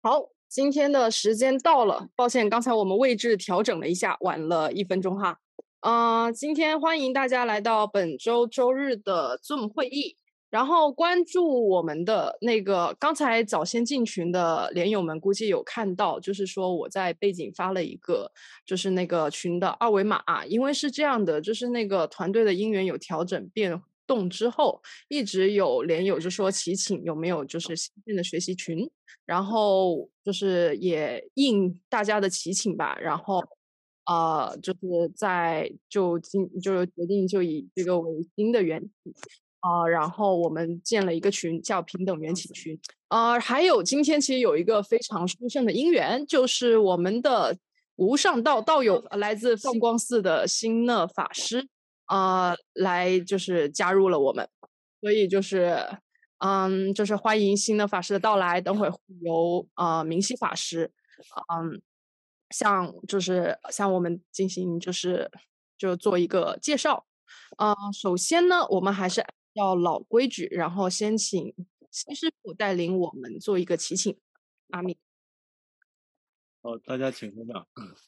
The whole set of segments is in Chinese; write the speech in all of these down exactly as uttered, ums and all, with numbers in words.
好，今天的时间到了，抱歉，刚才我们位置调整了一下，晚了一分钟哈。呃，今天欢迎大家来到本周周日的 Zoom 会议，然后关注我们的那个刚才早先进群的连友们估计有看到，就是说我在背景发了一个就是那个群的二维码，因为是这样的，就是那个团队的音源有调整变动之后，一直有连友就说祈请有没有就是新建的学习群，然后就是也应大家的祈请吧，然后呃，就是在就今就决定就以这个为新的缘起，呃，然后我们建了一个群叫平等缘起群。呃，还有今天其实有一个非常殊胜的因缘，就是我们的无上道道友来自放光寺的心讷法师，呃，来就是加入了我们。所以就是嗯，就是欢迎心讷法师的到来，等会儿会由呃明熙法师，嗯，向就是向我们进行就是就做一个介绍。呃，首先呢，我们还是按照老规矩，然后先请西师傅带领我们做一个祈请。阿弥。 好，大家请合掌。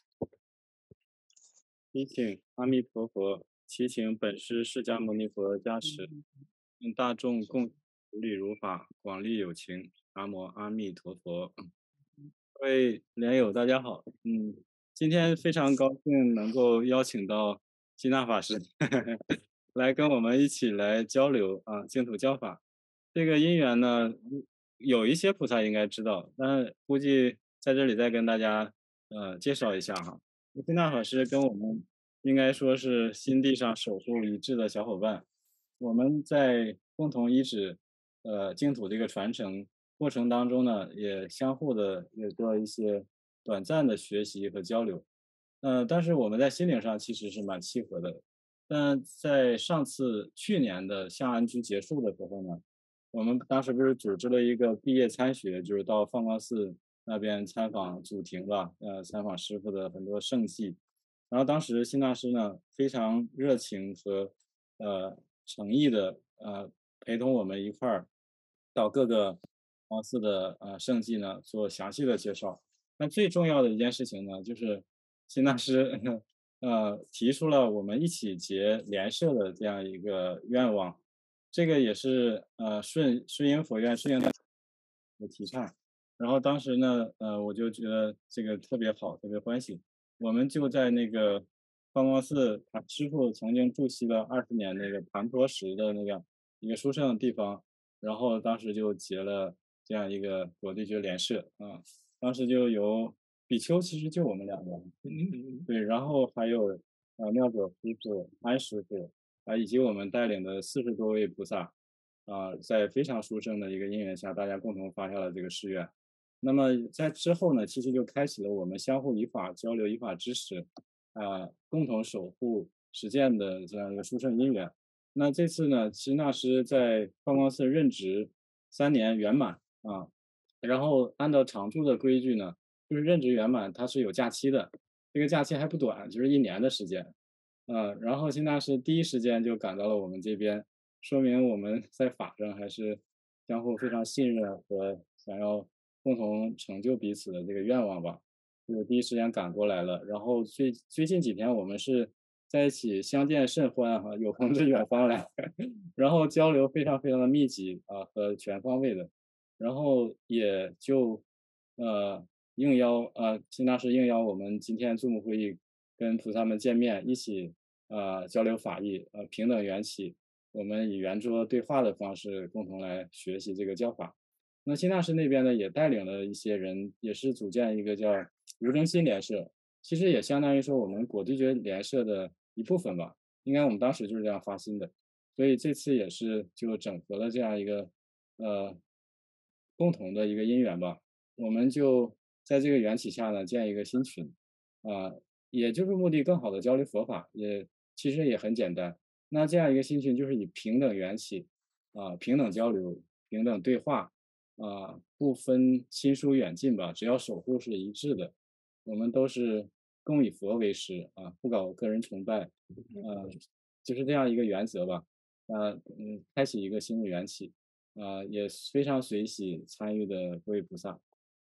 祈请阿弥陀佛，祈请本师释迦牟尼佛加持，愿大众共如理如法，广利有情。南无阿弥陀佛。各位莲友，大家好。嗯，今天非常高兴能够邀请到基纳法师来跟我们一起来交流啊，净土教法。这个因缘呢，有一些菩萨应该知道，但估计在这里再跟大家呃介绍一下哈。基纳法师跟我们应该说是心地上守护一致的小伙伴，我们在共同依止呃净土这个传承过程当中呢，也相互的有过一些短暂的学习和交流，呃，但是我们在心灵上其实是蛮契合的。但在上次去年的象安居结束的时候呢，我们当时不是组织了一个毕业参学，就是到放光寺那边参访祖庭吧，呃，参访师傅的很多圣迹。然后当时辛大师呢非常热情和呃诚意的呃陪同我们一块儿到各个方寺的呃圣迹呢做详细的介绍。那最重要的一件事情呢，就是辛大师呃提出了我们一起结莲社的这样一个愿望，这个也是呃顺顺应佛愿顺应大的提倡。然后当时呢，呃，我就觉得这个特别好，特别欢喜。我们就在那个方光寺，他师傅曾经住锡了二十年那个盘陀石的那个一个殊胜的地方，然后当时就结了这样一个果地觉莲社啊。当时就有比丘，其实就我们两个，对，然后还有呃妙果师傅、安师傅啊，以及我们带领的四十多位菩萨啊，在非常殊胜的一个因缘下，大家共同发下了这个誓愿。那么在之后呢，其实就开启了我们相互依法交流、依法支持，啊，共同守护实践的这样一个殊胜因缘。那这次呢，齐纳师在放光寺任职三年圆满啊，然后按照常住的规矩呢，就是任职圆满它是有假期的，这个假期还不短，就是一年的时间。啊，然后辛大师第一时间就赶到了我们这边，说明我们在法上还是相互非常信任和想要共同成就彼此的这个愿望吧，就第一时间赶过来了。然后最最近几天我们是在一起相见甚欢哈，有朋自远方来，然后交流非常非常的密集啊和全方位的，然后也就呃应邀呃辛大师应邀我们今天 Zoom 会议跟菩萨们见面，一起呃交流法义，呃平等缘起，我们以圆桌对话的方式共同来学习这个教法。那辛大师那边呢，也带领了一些人，也是组建一个叫无争心联社，其实也相当于说我们果地觉联社的一部分吧。应该我们当时就是这样发心的，所以这次也是就整合了这样一个呃共同的一个因缘吧。我们就在这个缘起下呢，建一个新群，啊、也就是目的更好的交流佛法，也其实也很简单。那这样一个新群就是以平等缘起，啊、平等交流、平等对话，啊、不分亲疏远近吧，只要守护是一致的，我们都是共以佛为师啊，不搞个人崇拜，呃，就是这样一个原则吧。那嗯，开启一个新的缘起，啊、也非常随喜参与的各位菩萨。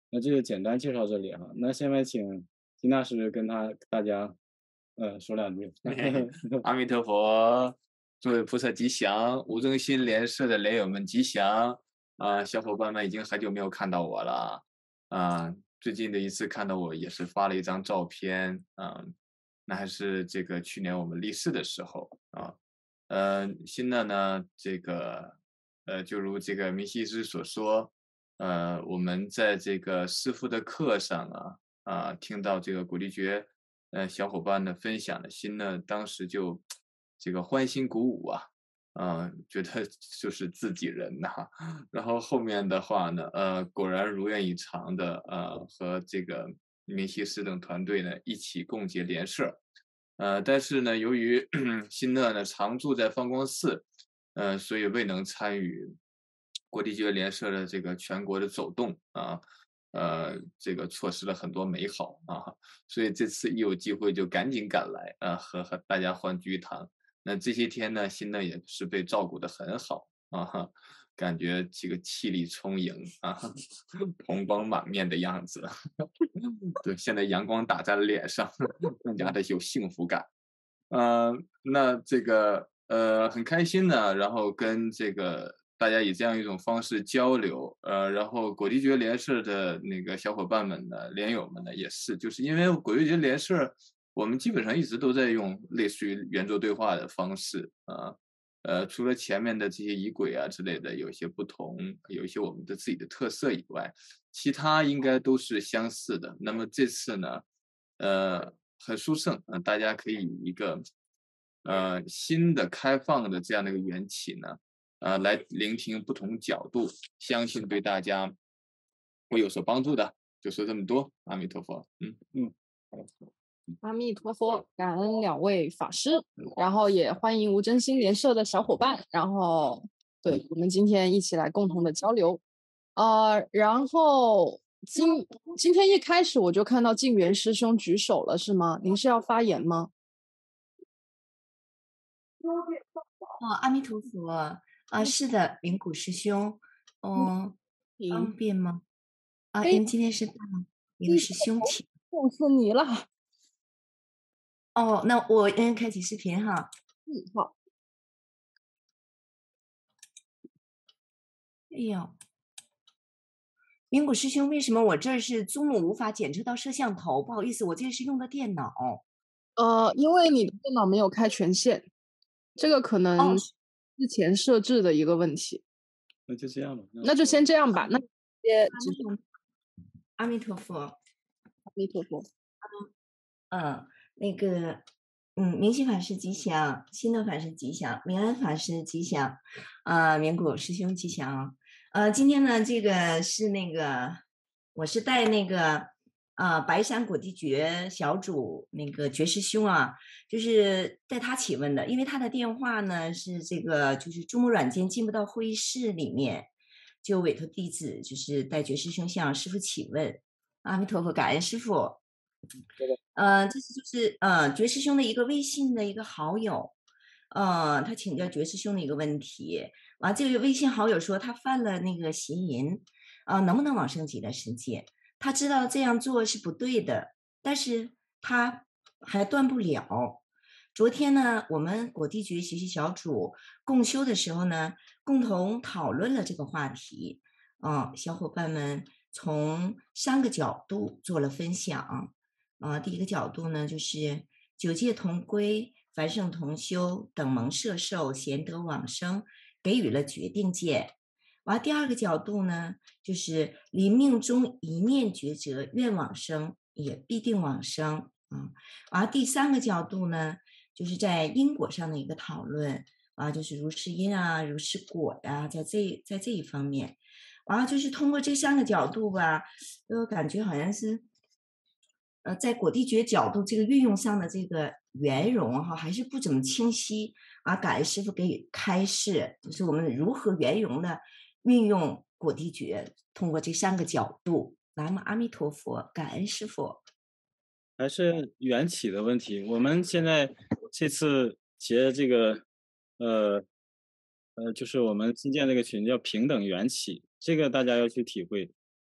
那这个简单介绍这里哈，那下面请金大师跟他大家，呃，说两句。 阿弥陀佛，诸位菩萨吉祥，无中心莲社的莲友们吉祥啊、小伙伴们已经很久没有看到我了啊、最近的一次看到我也是发了一张照片啊、那还是这个去年我们立誓的时候啊，呃，新的呢，这个呃，就如这个明西师所说，呃，我们在这个师父的课上啊，啊，听到这个古力觉，呃，小伙伴的分享的心呢，当时就这个欢欣鼓舞啊，啊，觉得就是自己人呐。然后后面的话呢，呃，果然如愿以偿的，呃，和这个明西师等团队呢一起共结莲社。呃，但是呢，由于新乐呢常住在方光寺，呃，所以未能参与国地觉联社的这个全国的走动啊，呃，这个错失了很多美好啊，所以这次一有机会就赶紧赶来啊，和和大家欢聚一堂。那这些天呢，新乐也是被照顾得很好啊，感觉这个气力充盈啊，红光满面的样子。对，现在阳光打在了脸上，更加的有幸福感。呃，那这个呃很开心呢，然后跟这个大家以这样一种方式交流，呃，然后果地觉联社的那个小伙伴们呢，联友们呢也是，就是因为果地觉联社，我们基本上一直都在用类似于圆桌对话的方式啊，呃，除了前面的这些仪轨啊之类的有一些不同，有一些我们的自己的特色以外，其他应该都是相似的。那么这次呢，呃，很殊胜，呃，大家可以以一个呃新的开放的这样的一个缘起呢，呃，来聆听不同角度，相信对大家会有所帮助的。就说这么多，阿弥陀佛。嗯嗯， 阿弥陀佛，感恩两位法师，然后也欢迎无真心联社的小伙伴，然后对我们今天一起来共同的交流。呃，然后今今天一开始我就看到静元师兄举手了，是吗？您是要发言吗？ 哦，阿弥陀佛，啊，是的，灵谷师兄，哦，方便吗？啊，因为今天是大灵师兄请。 痛死你了！ 哦，那我先开启视频哈。 嗯，好。 哎呦，灵谷师兄，为什么我这儿是 Zoom 无法检测到摄像头？不好意思，我这是用的电脑。 呃，因为你的电脑没有开权限，这个可哦， 能是之前设置的一个问题。 那就这样吧。 那就先这样吧。那直接直接阿弥陀佛， 阿弥陀佛。 嗯，那个，嗯，明心法师吉祥，心乐法师吉祥，明安法师吉祥，啊、明谷师兄吉祥。呃，今天呢，这个是那个，我是带那个，呃，白山果地觉小主那个觉师兄啊，就是带他提问的，因为他的电话呢是这个，就是诸母软件进不到会议室里面，就委托弟子就是带觉师兄向师傅提问。阿弥陀佛，感恩师傅。呃，这是就是呃觉师兄的一个微信的一个好友，呃，他请教觉师兄的一个问题，完、这个微信好友说他犯了那个邪淫，啊、能不能往生极乐世界？他知道这样做是不对的，但是他还断不了。昨天呢，我们果地觉学习小组共修的时候呢，共同讨论了这个话题，啊、小伙伴们从三个角度做了分享。啊，第一个角度呢，就是九界同归、凡圣同修、等蒙摄受、贤德往生，给予了决定见。完，第二个角度呢，就是临命中一念抉择，愿往生也必定往生啊。完，第三个角度呢，就是在因果上的一个讨论啊，就是如是因啊，如是果呀、啊，在这在这一方面，完了就是通过这三个角度吧，我感觉好像是。呃，在果地觉角度这个运用上的这个圆融哈，还是不怎么清晰啊。感恩师傅给予开示，就是我们如何圆融的运用果地觉，通过这三个角度。南无阿弥陀佛，感恩师傅。 还是缘起的问题。我们现在这次结这个，呃呃，就是我们新建这个群叫平等缘起，这个大家要去体会。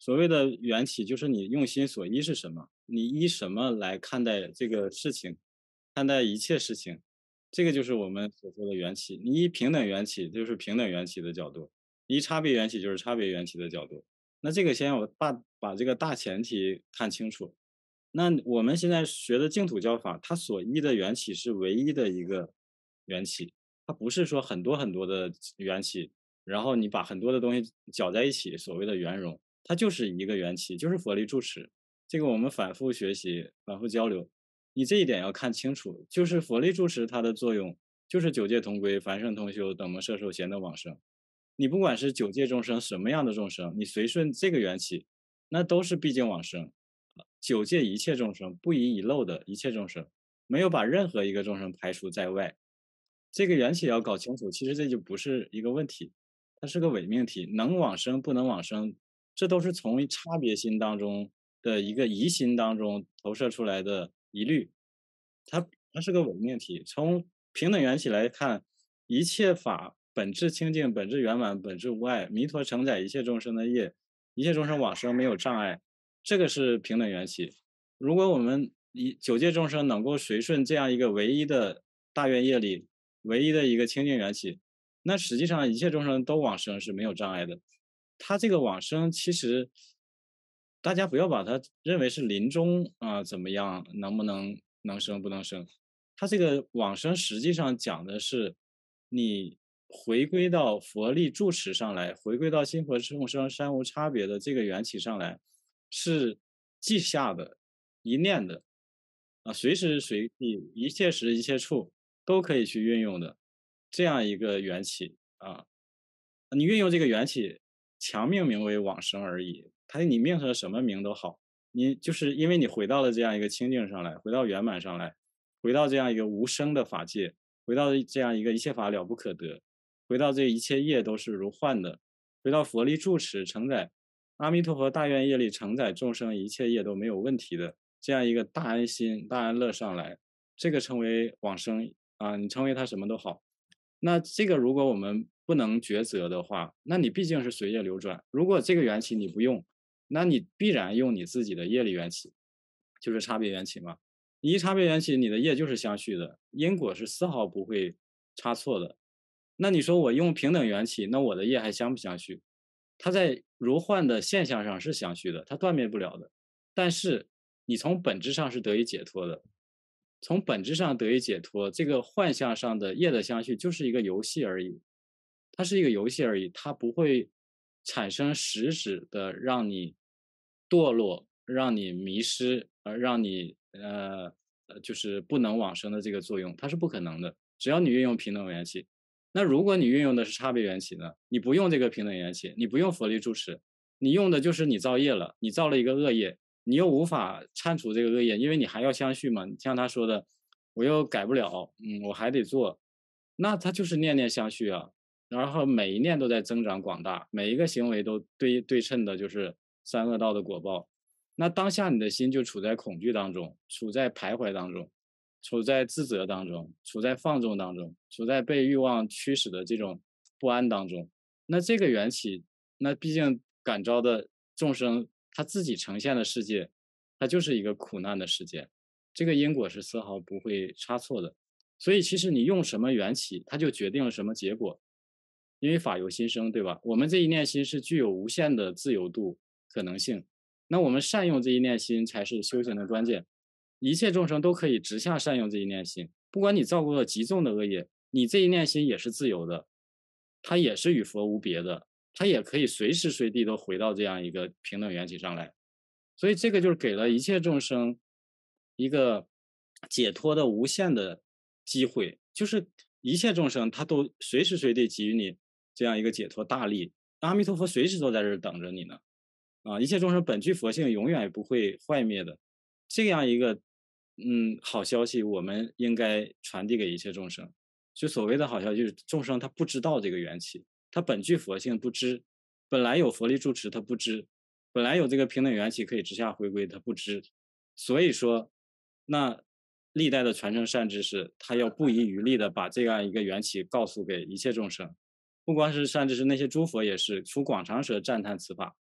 所谓的缘起，就是你用心所依是什么，你依什么来看待这个事情，看待一切事情，这个就是我们所说的缘起。你依平等缘起，就是平等缘起的角度；依差别缘起，就是差别缘起的角度。那这个先要把把这个大前提看清楚。那我们现在学的净土教法，它所依的缘起是唯一的一个缘起，它不是说很多很多的缘起，然后你把很多的东西搅在一起，所谓的圆融，它就是一个缘起，就是佛力住持。这个我们反复学习，反复交流，你这一点要看清楚，就是佛力住持它的作用，就是九界同归、凡圣同修、等蒙摄受、贤德往生。你不管是九界众生什么样的众生，你随顺这个缘起，那都是必经往生。九界一切众生，不遗遗漏的一切众生，没有把任何一个众生排除在外。这个缘起要搞清楚，其实这就不是一个问题，它是个伪命题。能往生不能往生，这都是从差别心当中的一个疑心当中投射出来的疑虑，它它是个伪命题。从平等缘起来看，一切法本质清净、本质圆满、本质无碍，弥陀承载一切众生的业，一切众生往生没有障碍，这个是平等缘起。如果我们以九界众生能够随顺这样一个唯一的大愿业力，唯一的一个清净缘起，那实际上一切众生都往生是没有障碍的。他这个往生其实大家不要把它认为是临终啊、呃、怎么样，能不能能生不能生，他这个往生实际上讲的是你回归到佛力住持上来，回归到心佛众生三无差别的这个缘起上来，是即下的一念的啊，随时随地一切时一切处都可以去运用的这样一个缘起啊。你运用这个缘起，强命名为往生而已，它你命上什么名都好，你就是因为你回到了这样一个清净上来，回到圆满上来，回到这样一个无生的法界，回到这样一个一切法了不可得，回到这一切业都是如幻的，回到佛力住持承载阿弥陀佛大愿业力承载众生一切业都没有问题的这样一个大安心大安乐上来，这个称为往生啊，你称为它什么都好。那这个如果我们不能抉择的话，那你毕竟是随业流转。如果这个缘起你不用，那你必然用你自己的业力缘起，就是差别缘起嘛。你一差别缘起，你的业就是相续的，因果是丝毫不会差错的。那你说我用平等缘起，那我的业还相不相续？它在如幻的现象上是相续的，它断灭不了的。但是你从本质上是得以解脱的。从本质上得以解脱，这个幻象上的业的相续就是一个游戏而已，它是一个游戏而已，它不会产生实质的让你堕落、让你迷失、呃，让你呃呃就是不能往生的这个作用，它是不可能的。只要你运用平等缘起，那如果你运用的是差别缘起呢？你不用这个平等缘起，你不用佛力住持，你用的就是你造业了，你造了一个恶业。你又无法铲除这个恶业，因为你还要相续嘛。像他说的，我又改不了，嗯，我还得做，那他就是念念相续啊。然后每一念都在增长广大，每一个行为都对对称的，就是三恶道的果报。那当下你的心就处在恐惧当中，处在徘徊当中，处在自责当中，处在放纵当中，处在被欲望驱使的这种不安当中。那这个缘起，那毕竟感召的众生。他自己呈现的世界，它就是一个苦难的世界，这个因果是丝毫不会差错的。所以其实你用什么缘起，它就决定了什么结果。因为法由心生，对吧？我们这一念心是具有无限的自由度可能性，那我们善用这一念心才是修行的关键。一切众生都可以直下善用这一念心，不管你造过了极重的恶业，你这一念心也是自由的，它也是与佛无别的。他也可以随时随地都回到这样一个平等缘起上来，所以这个就是给了一切众生一个解脱的无限的机会，就是一切众生他都随时随地给予你这样一个解脱大力，阿弥陀佛随时都在这儿等着你呢，啊，一切众生本具佛性永远不会坏灭的，这样一个嗯好消息，我们应该传递给一切众生。就所谓的好消息，就是众生他不知道这个缘起。他本具佛性不知，本来有佛力住持他不知，本来有这个平等缘起可以直下回归他不知，所以说那历代的传承善知识他要不遗余力的把这样一个缘起告诉给一切众生，不光是善知识，那些诸佛也是出广长舌赞叹此法，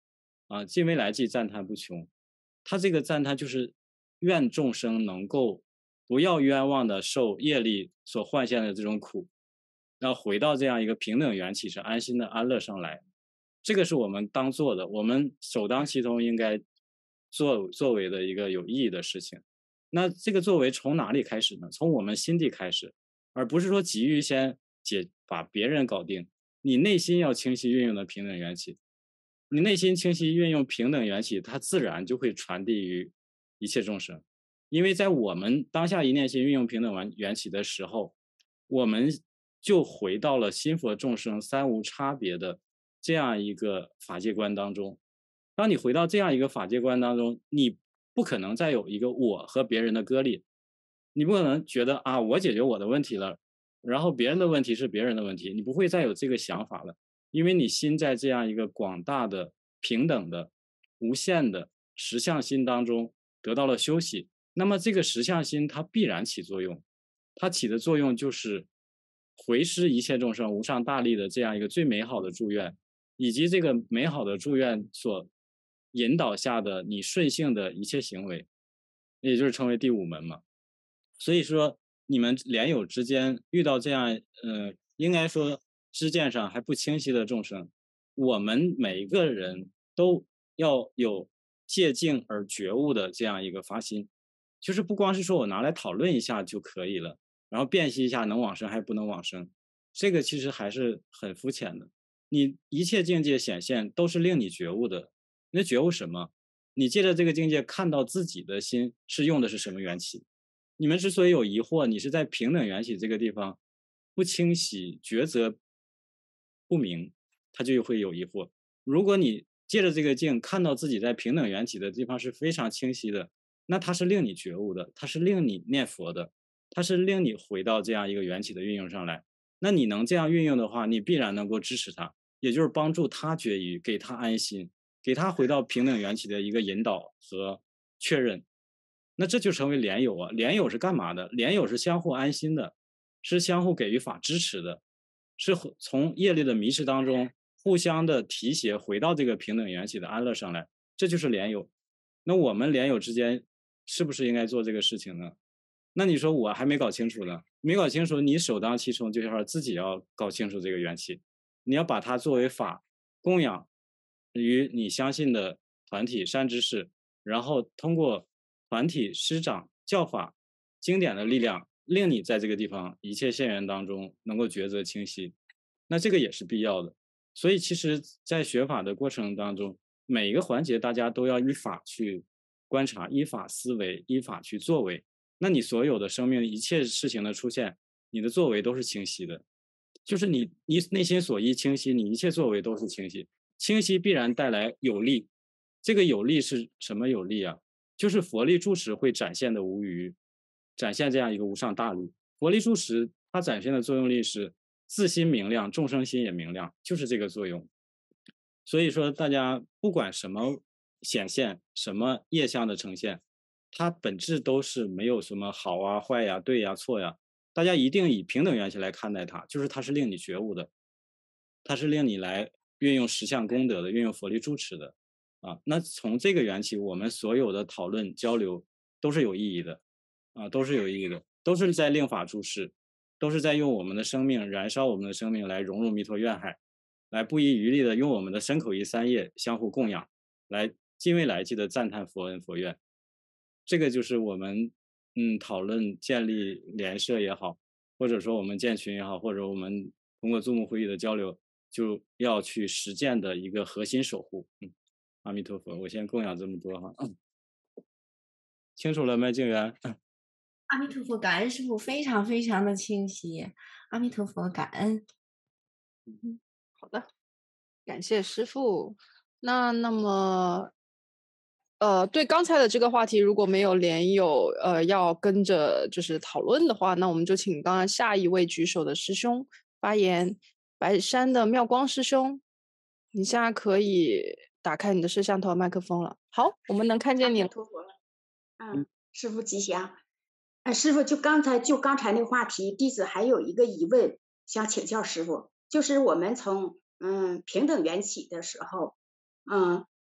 啊，尽未来际，赞叹不穷。他这个赞叹就是愿众生能够不要冤枉的受业力所幻现的这种苦，要回到这样一个平等缘起，是安心的安乐上来。这个是我们当做的，我们首当其冲应该作作为的一个有意义的事情。那这个作为从哪里开始呢？从我们心地开始，而不是说急于先解把别人搞定。你内心要清晰运用的平等缘起，你内心清晰运用平等缘起，它自然就会传递于一切众生。因为在我们当下一念心运用平等缘起的时候，我们就回到了心佛众生三无差别的这样一个法界观当中。当你回到这样一个法界观当中，你不可能再有一个我和别人的割裂，你不可能觉得啊，我解决我的问题了，然后别人的问题是别人的问题，你不会再有这个想法了，因为你心在这样一个广大的、平等的、无限的实相心当中得到了休息。那么这个实相心它必然起作用，它起的作用就是回施一切众生无上大力的这样一个最美好的祝愿，以及这个美好的祝愿所引导下的你顺性的一切行为，也就是称为第五门嘛。所以说你们莲友之间遇到这样呃，应该说知见上还不清晰的众生，我们每一个人都要有戒净而觉悟的这样一个发心，就是不光是说我拿来讨论一下就可以了，然后辨析一下能往生还不能往生，这个其实还是很肤浅的。你一切境界显现都是令你觉悟的，那觉悟什么？你借着这个境界看到自己的心是用的是什么缘起。你们之所以有疑惑，你是在平等缘起这个地方不清晰、抉择不明，他就会有疑惑。如果你借着这个境看到自己在平等缘起的地方是非常清晰的，那它是令你觉悟的，它是令你念佛的，它是令你回到这样一个缘起的运用上来。那你能这样运用的话，你必然能够支持他，也就是帮助他觉疑，给他安心，给他回到平等缘起的一个引导和确认。那这就成为莲友啊！莲友是干嘛的？莲友是相互安心的，是相互给予法支持的，是从业力的迷失当中互相的提携，回到这个平等缘起的安乐上来，这就是莲友。那我们莲友之间是不是应该做这个事情呢？那你说我还没搞清楚呢，没搞清楚，你首当其冲就是自己要搞清楚这个缘起，你要把它作为法供养于你相信的团体善知识，然后通过团体师长教法经典的力量，令你在这个地方一切现缘当中能够抉择清晰，那这个也是必要的。所以其实在学法的过程当中，每一个环节大家都要依法去观察，依法思维，依法去作为。那你所有的生命一切事情的出现，你的作为都是清晰的，就是你你内心所依清晰，你一切作为都是清晰。清晰必然带来有力，这个有力是什么有力啊？就是佛力住持会展现的无余，展现这样一个无上大力。佛力住持它展现的作用力是自心明亮，众生心也明亮，就是这个作用。所以说大家不管什么显现，什么业相的呈现，它本质都是没有什么好啊、坏呀、对呀、错呀，大家一定以平等缘起来看待它，就是它是令你觉悟的，它是令你来运用实相功德的，运用佛力住持的。啊，那从这个缘起，我们所有的讨论交流都是有意义的，啊，都是有意义的，都是在令法注释，都是在用我们的生命燃烧我们的生命来融入弥陀愿海，来不遗余力的用我们的身口意三业相互供养，来尽未来际的赞叹佛恩佛愿。这个就是我们嗯讨论建立联社也好，或者说我们建群也好，或者我们通过Zoom会议的交流，就要去实践的一个核心守护。嗯。阿弥陀佛，我先供养这么多哈，清楚了吗，静源？ 阿弥陀佛，感恩师父，非常非常的清晰。阿弥陀佛，感恩。 嗯，好的，感谢师父。那那么，呃，对刚才的这个话题，如果没有莲友呃要跟着就是讨论的话，那我们就请刚刚下一位举手的师兄发言。白山的妙光师兄，你现在可以打开你的摄像头麦克风了。好，我们能看见你了。 嗯，师父吉祥。呃，师父就刚才就刚才那个话题，弟子还有一个疑问想请教师父，就是我们从嗯平等缘起的时候，嗯，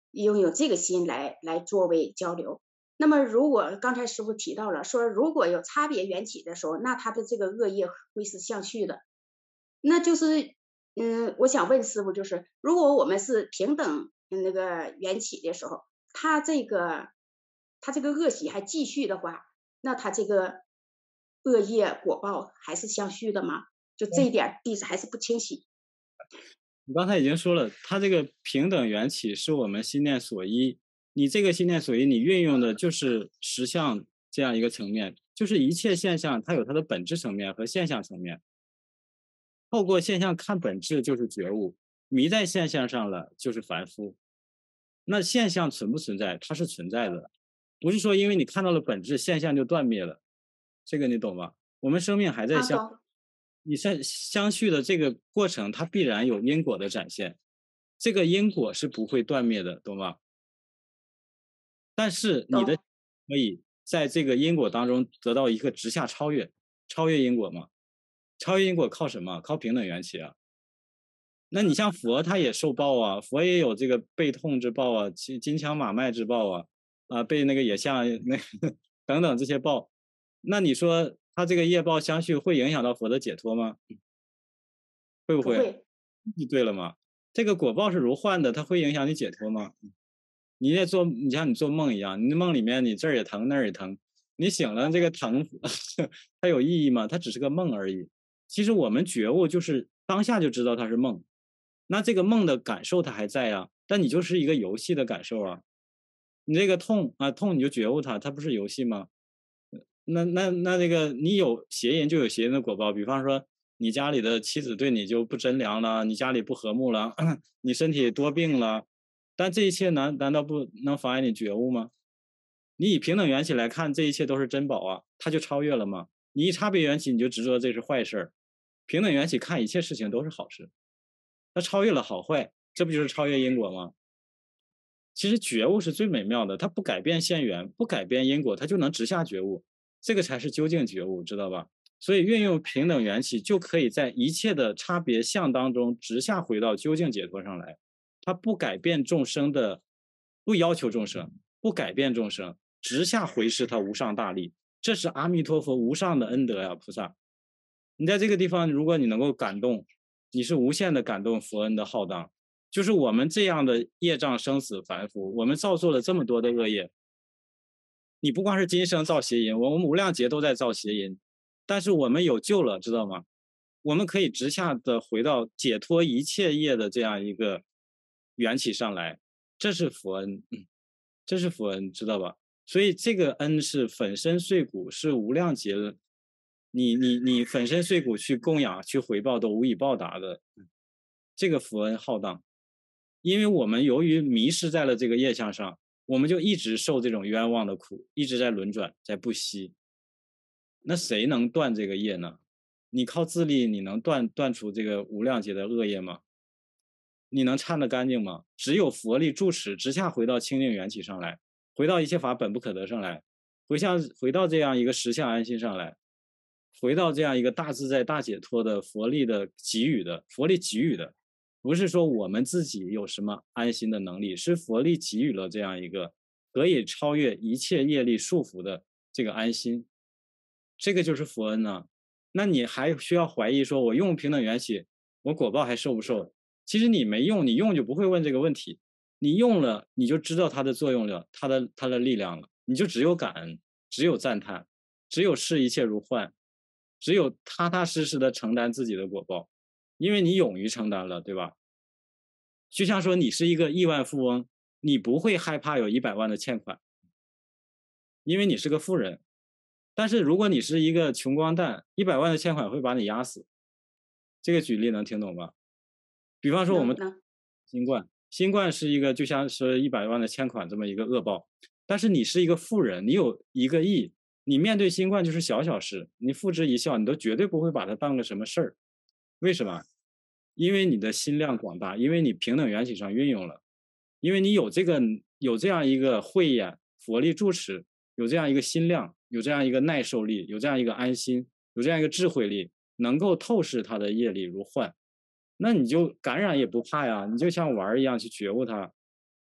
拥有这个心来来作为交流。那么如果刚才师父提到了说，如果有差别缘起的时候，那他的这个恶业会是相续的。那就是嗯，我想问师父，就是如果我们是平等那个缘起的时候，他这个他这个恶习还继续的话，那他这个恶业果报还是相续的吗？就这一点弟子还是不清晰。 你刚才已经说了，它这个平等缘起是我们心念所依，你这个心念所依，你运用的就是实相这样一个层面，就是一切现象它有它的本质层面和现象层面，透过现象看本质就是觉悟，迷在现象上了就是凡夫。那现象存不存在？它是存在的，不是说因为你看到了本质，现象就断灭了，这个你懂吗？我们生命还在相。 啊你在相续的这个过程，它必然有因果的展现，这个因果是不会断灭的，懂吗？但是你的可以在这个因果当中得到一个直下超越，超越因果嘛？超越因果靠什么？靠平等缘起啊。那你像佛，他也受报啊，佛也有这个背痛之报啊，金枪马脉之报啊，啊，被那个野象那等等这些报，那你说他这个业报相续会影响到佛的解脱吗？会不会？ 不会。 就对了嘛。这个果报是如幻的，它会影响你解脱吗？你在做，你像你做梦一样，你的梦里面你这儿也疼那儿也疼，你醒了这个疼它有意义吗？它只是个梦而已。其实我们觉悟就是当下就知道它是梦，那这个梦的感受它还在啊，但你就是一个游戏的感受啊。你这个痛啊痛你就觉悟它，它不是游戏吗？那那那这个你有邪淫就有邪淫的果报，比方说你家里的妻子对你就不真良了，你家里不和睦了，你身体多病了，但这一切难难道不能妨碍你觉悟吗？你以平等缘起来看，这一切都是珍宝啊，它就超越了吗？你一差别缘起，你就执着这是坏事，平等缘起看一切事情都是好事，它超越了好坏，这不就是超越因果吗？其实觉悟是最美妙的，它不改变现缘，不改变因果，它就能直下觉悟。这个才是究竟觉悟，知道吧？所以运用平等缘起，就可以在一切的差别相当中直下回到究竟解脱上来。它不改变众生的，不要求众生，不改变众生，直下回视它无上大力。这是阿弥陀佛无上的恩德呀，菩萨。你在这个地方，如果你能够感动，你是无限的感动佛恩的浩荡。就是我们这样的业障生死凡夫，我们造作了这么多的恶业。你不光是今生造邪淫，我们无量劫都在造邪淫，但是我们有救了，知道吗？我们可以直下的回到解脱一切业的这样一个缘起上来，这是佛恩，这是佛恩，知道吧？所以这个恩是粉身碎骨，是无量劫，你你你粉身碎骨去供养去回报都无以报答的，这个佛恩浩荡，因为我们由于迷失在了这个业相上。我们就一直受这种冤枉的苦，一直在轮转，在不息。那谁能断这个业呢？你靠自力，你能断断除这个无量劫的恶业吗？你能忏得干净吗？只有佛力住持，直下回到清净缘起上来，回到一切法本不可得上来，回向回到这样一个实相安心上来，回到这样一个大自在大解脱的佛力的给予的佛力给予的。不是说我们自己有什么安心的能力，是佛力给予了这样一个可以超越一切业力束缚的这个安心，这个就是佛恩呢。那你还需要怀疑说我用平等缘起，我果报还受不受？其实你没用，你用就不会问这个问题，你用了你就知道它的作用了，它的它的力量了，你就只有感恩，只有赞叹，只有视一切如幻，只有踏踏实实的承担自己的果报。因为你勇于承担了，对吧？就像说你是一个亿万富翁，你不会害怕有一百万的欠款，因为你是个富人。但是如果你是一个穷光蛋，一百万的欠款会把你压死。这个举例能听懂吧？比方说我们新冠，新冠是一个就像是一百万的欠款这么一个恶报，但是你是一个富人，你有一个亿，你面对新冠就是小小事，你付之一笑，你都绝对不会把它当个什么事儿。为什么？因为你的心量广大，因为你平等缘起上运用了，因为你有这个有这样一个慧眼佛力住持，有这样一个心量，有这样一个耐受力，有这样一个安心，有这样一个智慧力，能够透视他的业力如幻，那你就感染也不怕呀，你就像玩一样去觉悟它，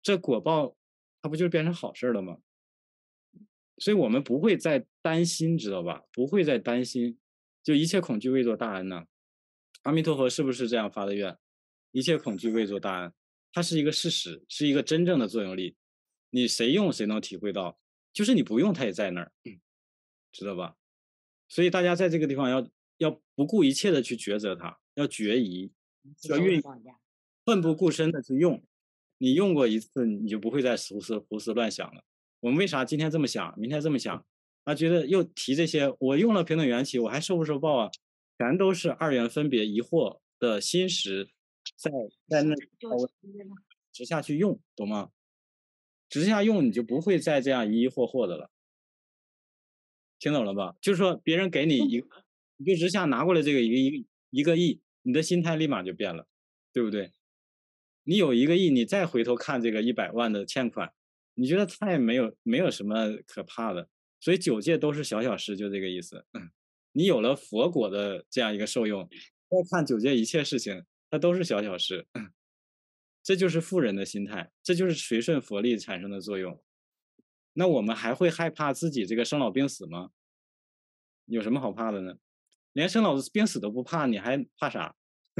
这果报它不就变成好事了吗？所以我们不会再担心，知道吧？不会再担心，就一切恐惧为作大安呢。阿弥陀佛是不是这样发的愿？一切恐惧为作大安，它是一个事实，是一个真正的作用力。你谁用谁能体会到，就是你不用它也在那儿，嗯、知道吧？所以大家在这个地方要要不顾一切的去抉择它，要决疑，要运，奋不顾身的去用。你用过一次，你就不会再胡思胡思乱想了。我们为啥今天这么想，明天这么想？啊，觉得又提这些，我用了平等缘起，我还受不受报啊？全都是二元分别疑惑的心识，在在那直下去用，懂吗？直下用，你就不会再这样疑疑惑惑的了。听懂了吧？就是说，别人给你一个，你就直下拿过来这个一个一个一个亿，你的心态立马就变了，对不对？你有一个亿，你再回头看这个一百万的欠款，你觉得太没有没有什么可怕的。所以九界都是小小事，就这个意思。你有了佛果的这样一个受用，再看九界一切事情，它都是小小事。这就是富人的心态，这就是随顺佛力产生的作用。那我们还会害怕自己这个生老病死吗？有什么好怕的呢？连生老病死都不怕，你还怕啥？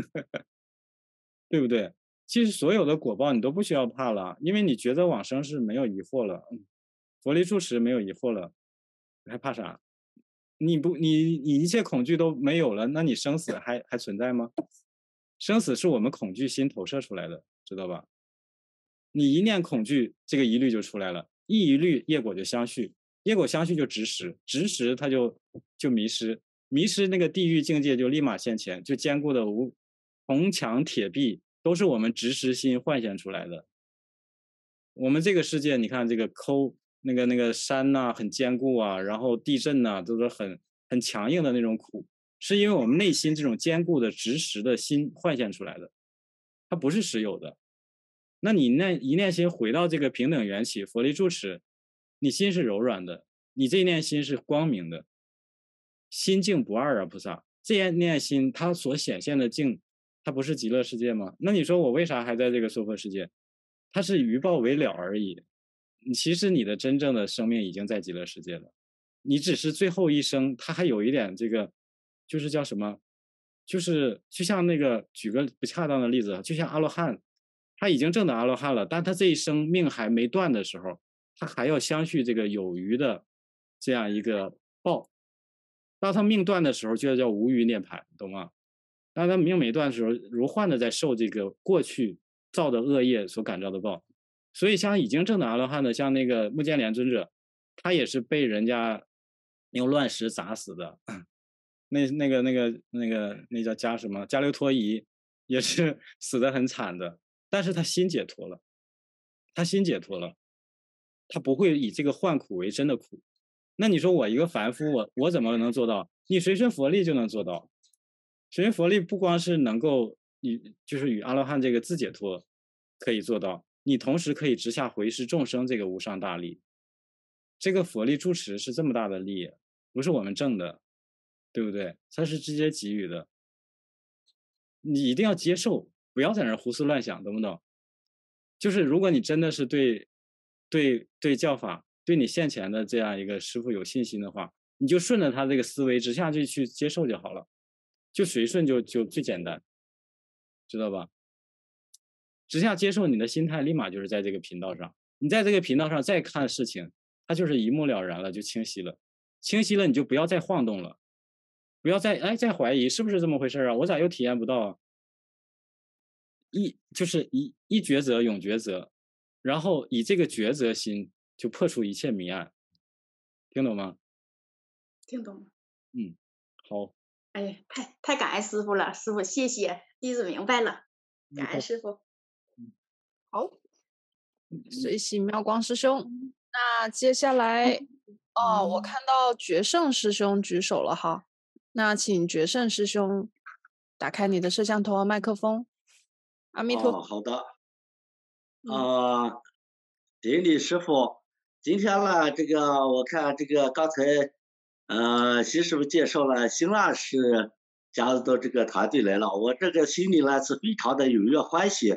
对不对？其实所有的果报你都不需要怕了，因为你觉得往生是没有疑惑了，佛力住持没有疑惑了，你还怕啥？你不，你你一切恐惧都没有了，那你生死还还存在吗？生死是我们恐惧心投射出来的，知道吧？你一念恐惧，这个疑虑就出来了，一疑虑业果就相续，业果相续就执实，执实它就就迷失，迷失那个地狱境界就立马现前，就坚固的无铜墙铁壁都是我们执实心幻现出来的。我们这个世界，你看这个抠那个那个山呐、啊，很坚固啊，然后地震呐、啊，都是很很强硬的那种苦，是因为我们内心这种坚固的执实的心幻现出来的，它不是实有的。那你那一念心回到这个平等缘起，佛力住持，你心是柔软的，你这一念心是光明的，心净不二啊，菩萨。这一念心它所显现的净，它不是极乐世界吗？那你说我为啥还在这个娑婆世界？它是余报为了而已。其实你的真正的生命已经在极乐世界了，你只是最后一生，它还有一点这个，就是叫什么？就是就像那个举个不恰当的例子，就像阿罗汉。他已经证得阿罗汉了，但他这一生命还没断的时候，他还要相续这个有余的这样一个报。当他命断的时候，就叫无余涅槃，懂吗？当他命没断的时候，如幻的在受这个过去造的恶业所感召的报。所以像已经证得阿罗汉的，像那个目犍连尊者，他也是被人家用乱石砸死的。那那个那个那个那叫迦什么迦留陀夷，也是死得很惨的。但是他心解脱了，他心解脱了，他不会以这个幻苦为真的苦。那你说我一个凡夫，我我怎么能做到？你随顺佛力就能做到。随顺佛力不光是能够与就是与阿罗汉这个自解脱可以做到，你同时可以直下回施众生这个无上大力。这个佛力住持是这么大的力，不是我们挣的，对不对？它是直接给予的，你一定要接受。不要在那儿胡思乱想，懂不懂？就是如果你真的是对对对教法，对你现前的这样一个师父有信心的话，你就顺着他这个思维直下去去接受就好了，就随顺就就最简单，知道吧？直下接受，你的心态立马就是在这个频道上，你在这个频道上再看事情，它就是一目了然了，就清晰了，清晰了你就不要再晃动了，不要再哎再怀疑是不是这么回事啊？我咋又体验不到啊？一就是一一抉择永抉择，然后以这个抉择心就破除一切迷暗，听懂吗？ 听懂了。 嗯，好。 哎，太太感恩师傅了，师傅谢谢，弟子明白了，感恩师傅。 好，随喜妙光师兄。那接下来，哦，我看到觉胜师兄举手了哈，那请觉胜师兄打开你的摄像头和麦克风。阿弥陀佛。 哦，好的。啊、呃，顶礼师傅。今天呢，这个我看这个刚才，呃，徐师傅介绍了新浪是加入到这个团队来了，我这个心里呢是非常的踊跃欢喜。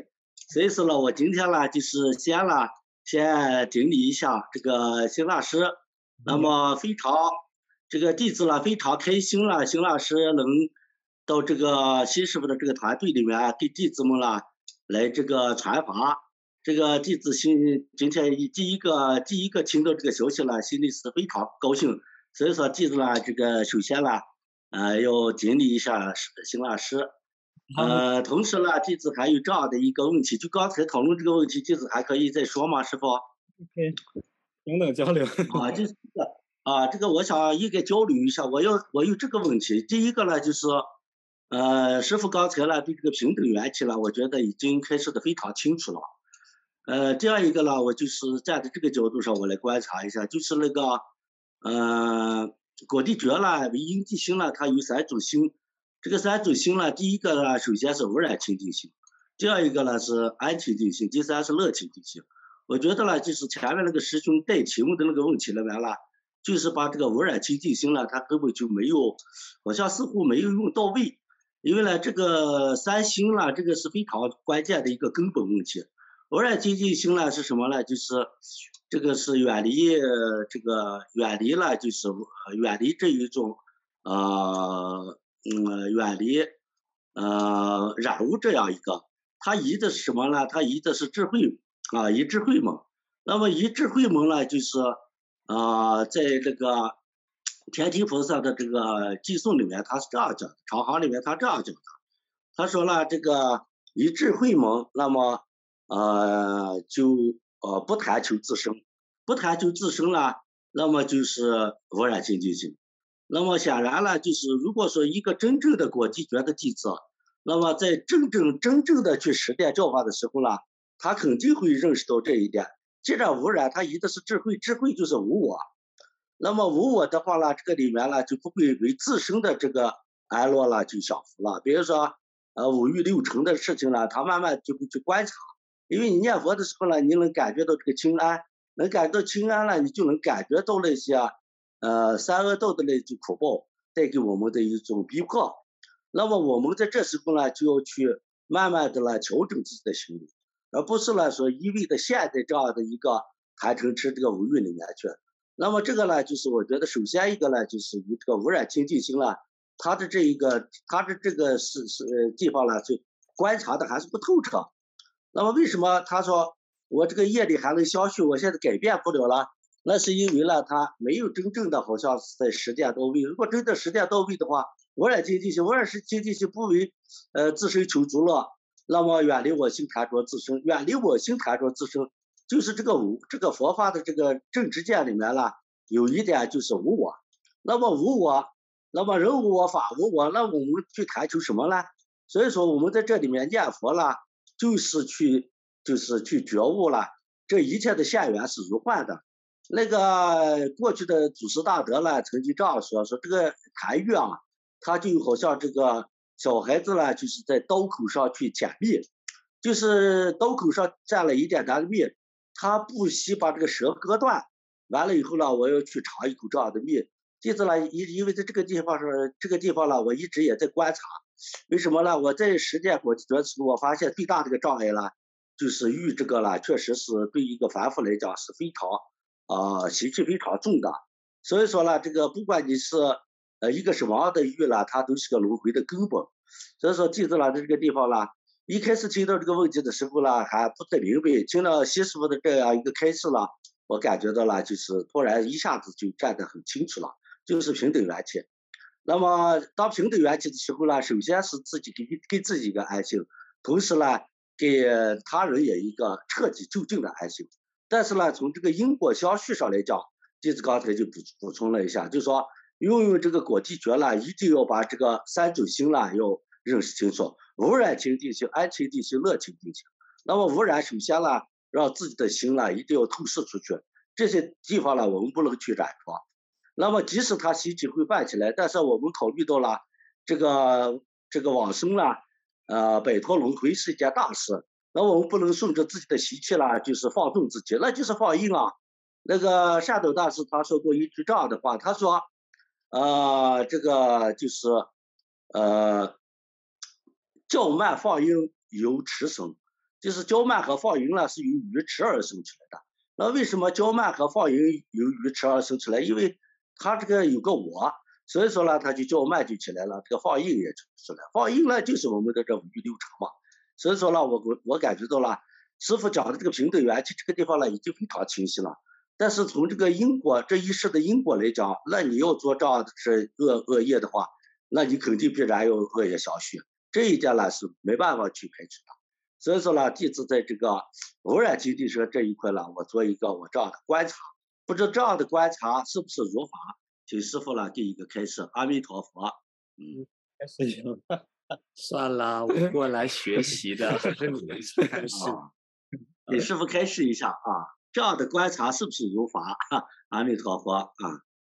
所以说呢，我今天呢就是先呢先整理一下这个辛老师，那么非常这个弟子呢非常开心了，辛老师能到这个新师傅的这个团队里面给弟子们呢来这个传法。这个弟子心今天第一个第一个听到这个消息呢，心里是非常高兴。所以说弟子呢，这个首先呢，呃，要整理一下辛老师。呃，同时呢，弟子还有这样的一个问题，就刚才讨论这个问题，弟子还可以再说吗，师傅？ 可以，平等交流。 啊，就是这个啊，这个我想应该交流一下。我要我有这个问题，第一个呢就是，呃，师傅刚才呢对这个平等缘起呢，我觉得已经开示的非常清楚了。呃，第二一个呢，我就是站在这个角度上，我来观察一下，就是那个，呃，果地觉呢，为因地心呢，它有三种心。这个三种心呢，第一个呢，首先是无染清净心，第二一个呢是安清净心，第三是乐清净心。我觉得呢，就是前面那个师兄带题目的那个问题里面了，就是把这个无染清净心呢，他根本就没有，好像似乎没有用到位。因为呢，这个三心呢，这个是非常关键的一个根本问题。无染清净心呢是什么呢？就是这个是远离这个远离了，就是远离这一种呃嗯远离呃染污这样一个。它移的是什么呢？它移的是智慧啊，移智慧门。那么移智慧门呢，就是啊、呃，在这个天庭菩萨的这个寄颂里面，他是这样讲的，长行里面他这样讲的，他说了这个移智慧门，那么。呃，就呃不贪求自身，不贪求自身呢，那么就是无染清净心。那么显然呢，就是如果说一个真正的果地觉的弟子，那么在真正真正的去实践教法的时候呢，他肯定会认识到这一点。既然无染，他移的是智慧，智慧就是无我。那么无我的话呢，这个里面呢就不会为自身的这个安乐了就享福了。比如说呃五欲六尘的事情呢，他慢慢就会去观察。因为你念佛的时候呢，你能感觉到这个清安，能感觉到清安了，你就能感觉到那些呃三恶道的那种苦报带给我们的一种逼迫。那么我们在这时候呢，就要去慢慢的来调整自己的心理，而不是来说一味的陷在这样的一个贪嗔痴这个五欲里面去。那么这个呢，就是我觉得首先一个呢，就是以这个无染清净心呢，他的这一个他的这个是是地方呢，就观察的还是不透彻。那么为什么他说我这个业力还能相续，我现在改变不了了？那是因为呢，他没有真正的好像是在实践到位。如果真的实践到位的话，无染清净心，无染是清净心不为呃自身求足乐，那么远离我心贪着自身，远离我心贪着自身，就是这个无这个佛法的这个正知见里面了，有一点就是无我。那么无我，那么人无我，法无我，那我们去贪求什么呢？所以说我们在这里面念佛了。就是去，就是去觉悟了，这一切的现缘是如幻的。那个过去的祖师大德呢，曾经这样说：说这个贪欲啊，他就好像这个小孩子呢，就是在刀口上去舔蜜，就是刀口上沾了一点点的蜜，他不惜把这个舌割断，完了以后呢，我要去尝一口这样的蜜。弟子呢，因因为在这个地方上，这个地方呢，我一直也在观察。为什么呢？我在实践果地觉的时候，我发现最大的一个障碍呢，就是欲这个呢，确实是对一个凡夫来讲是非常啊习气非常重的。所以说呢，这个不管你是呃一个什么样的欲呢，它都是个轮回的根本。所以说，弟子呢在这个地方呢，一开始听到这个问题的时候呢，还不太明白，听到西师傅的这样一个开示呢，我感觉到了就是突然一下子就站得很清楚了，就是平等缘起。那么当平等缘起的时候呢，首先是自己给给自己一个安心，同时呢给他人也一个彻底就近的安心。但是呢，从这个因果相续上来讲，弟子刚才就补补充了一下，就是说拥有这个果地觉呢，一定要把这个三种心呢要认识清楚：无染清净心、安清净心、乐清净心。那么无染首先呢，让自己的心呢一定要透视出去，这些地方呢我们不能去染着。那么即使他习气会犯起来，但是我们考虑到了这个这个往生了，呃，摆脱轮回是一件大事。那我们不能顺着自己的习气了，就是放纵自己，那就是放逸啊。那个善导大师他说过一句这样的话，他说，呃，这个就是呃，较慢放逸由持生， 就是焦慢和放音呢是由鱼池而生出来的。那为什么焦慢和放音由鱼池而生出来？因为它这个有个我，所以说呢，它就焦慢就起来了，这个放音也出来。放音呢就是我们的这五欲六常嘛。所以说呢，我我我感觉到了，师父讲的这个平等元气这个地方呢已经非常清晰了。但是从这个因果这一世的因果来讲，那你要做这样的是恶恶业的话，那你肯定必然要恶业相续，这一点呢是没办法去排除的。所以说呢，弟子在这个偶然经地说这一块呢，我做一个我这样的观察，不知这样的观察是不是如法？请师父呢给一个开示。阿弥陀佛。嗯， 开始有算了，我过来学习的，还是你们开始。 啊，给师父开示一下啊，这样的观察是不是如法？阿弥陀佛啊。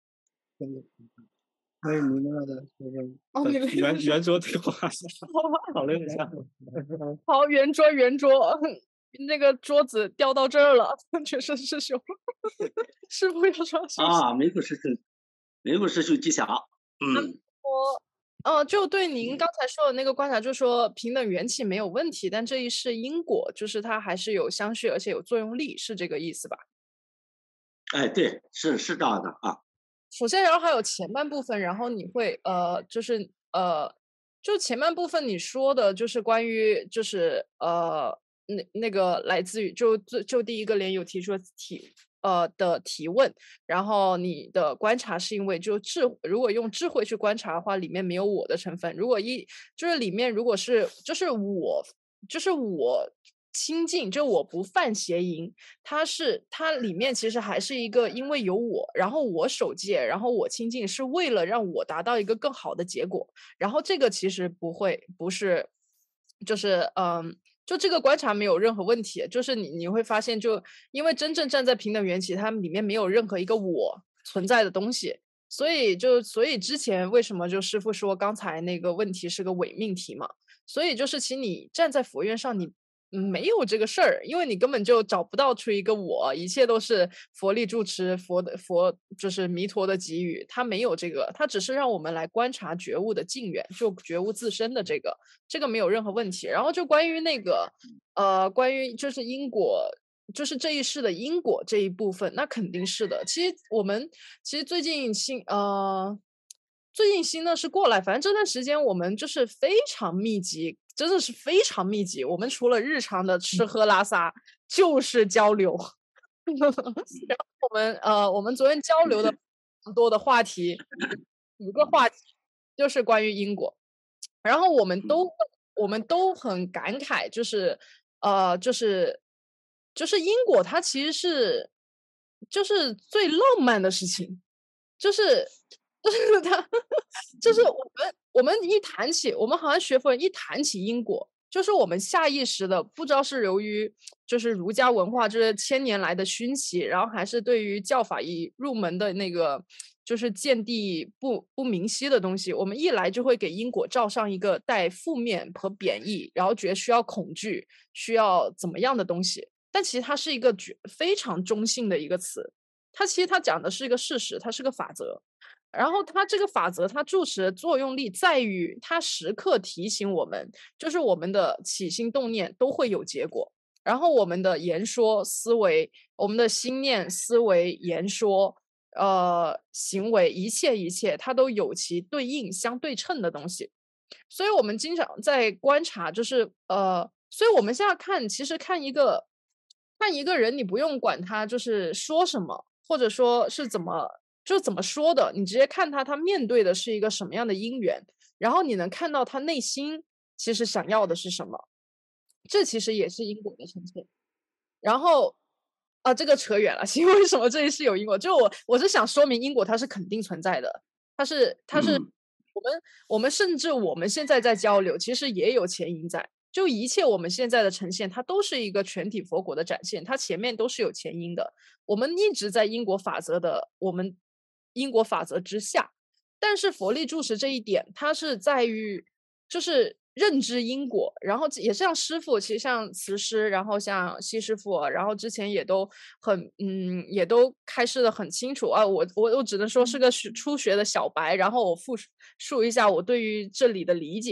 可以明白的， 哦，你们圆圆桌对话讨论一下。 好，圆桌圆桌，那个桌子掉到这儿了，全是师兄，师傅要说休息。 啊，梅谷师兄，梅谷师兄吉祥。嗯， 我呃，就对您刚才说的那个观察，就是说平等缘起没有问题，但这一世因果就是它还是有相续，而且有作用力，是这个意思吧？ 哎，对，是是这样的啊。 首先，然后还有前半部分，然后你会呃，就是呃，就前半部分你说的，就是关于就是呃，那那个来自于就就就第一个连友提出的提呃的提问，然后你的观察是因为就智如果用智慧去观察的话，里面没有我的成分；如果一就是里面如果是就是我就是我。亲近，就我不犯邪淫，它是它里面其实还是一个，因为有我，然后我守戒，然后我亲近，是为了让我达到一个更好的结果。然后这个其实不会，不是，就是嗯，就这个观察没有任何问题。就是你你会发现就，因为真正站在平等缘起，它里面没有任何一个我存在的东西。所以就所以之前为什么就师父说刚才那个问题是个伪命题嘛？所以就是其实你站在佛院上，你。嗯，没有这个事儿，因为你根本就找不到出一个我，一切都是佛力住持，佛的佛就是弥陀的给予，他没有这个，他只是让我们来观察觉悟的近远，就觉悟自身的这个，这个没有任何问题。然后就关于那个，呃，关于就是因果，就是这一世的因果这一部分，那肯定是的。其实我们其实最近新呃。最近新的是过来，反正这段时间我们就是非常密集，真的是非常密集。我们除了日常的吃喝拉撒，就是交流。然后我们呃，我们昨天交流的很多的话题，一个话题就是关于因果。然后我们都我们都很感慨，就是呃，就是就是因果，它其实是就是最浪漫的事情，就是。就是他，就是我们我们一谈起，我们好像学佛人一谈起因果，就是我们下意识的，不知道是由于就是儒家文化这千年来的熏习，然后还是对于教法一入门的那个就是见地不不明晰的东西，我们一来就会给因果罩上一个带负面和贬义，然后觉得需要恐惧，需要怎么样的东西，但其实它是一个非常中性的一个词，它其实它讲的是一个事实，它是个法则。然后它这个法则，它住持的作用力在于它时刻提醒我们，就是我们的起心动念都会有结果，然后我们的言说思维，我们的心念思维言说，呃，行为一切一切，它都有其对应相对称的东西。所以我们经常在观察，就是呃，所以我们现在看，其实看一个看一个人，你不用管他就是说什么，或者说是怎么。就怎么说的，你直接看他，他面对的是一个什么样的因缘，然后你能看到他内心其实想要的是什么，这其实也是因果的呈现。然后啊，这个扯远了，因为为什么这里是有因果？就我我是想说明因果它是肯定存在的，它是它是、嗯、我们我们甚至我们现在在交流，其实也有前因在。就一切我们现在的呈现，它都是一个全体佛果的展现，它前面都是有前因的。我们一直在因果法则的我们。因果法则之下，但是佛力住持这一点，它是在于就是认知因果，然后也像师父，其实像慈师，然后像西师父，然后之前也都很嗯，也都开示的很清楚啊。我我我只能说是个初学的小白，然后我复述一下我对于这里的理解，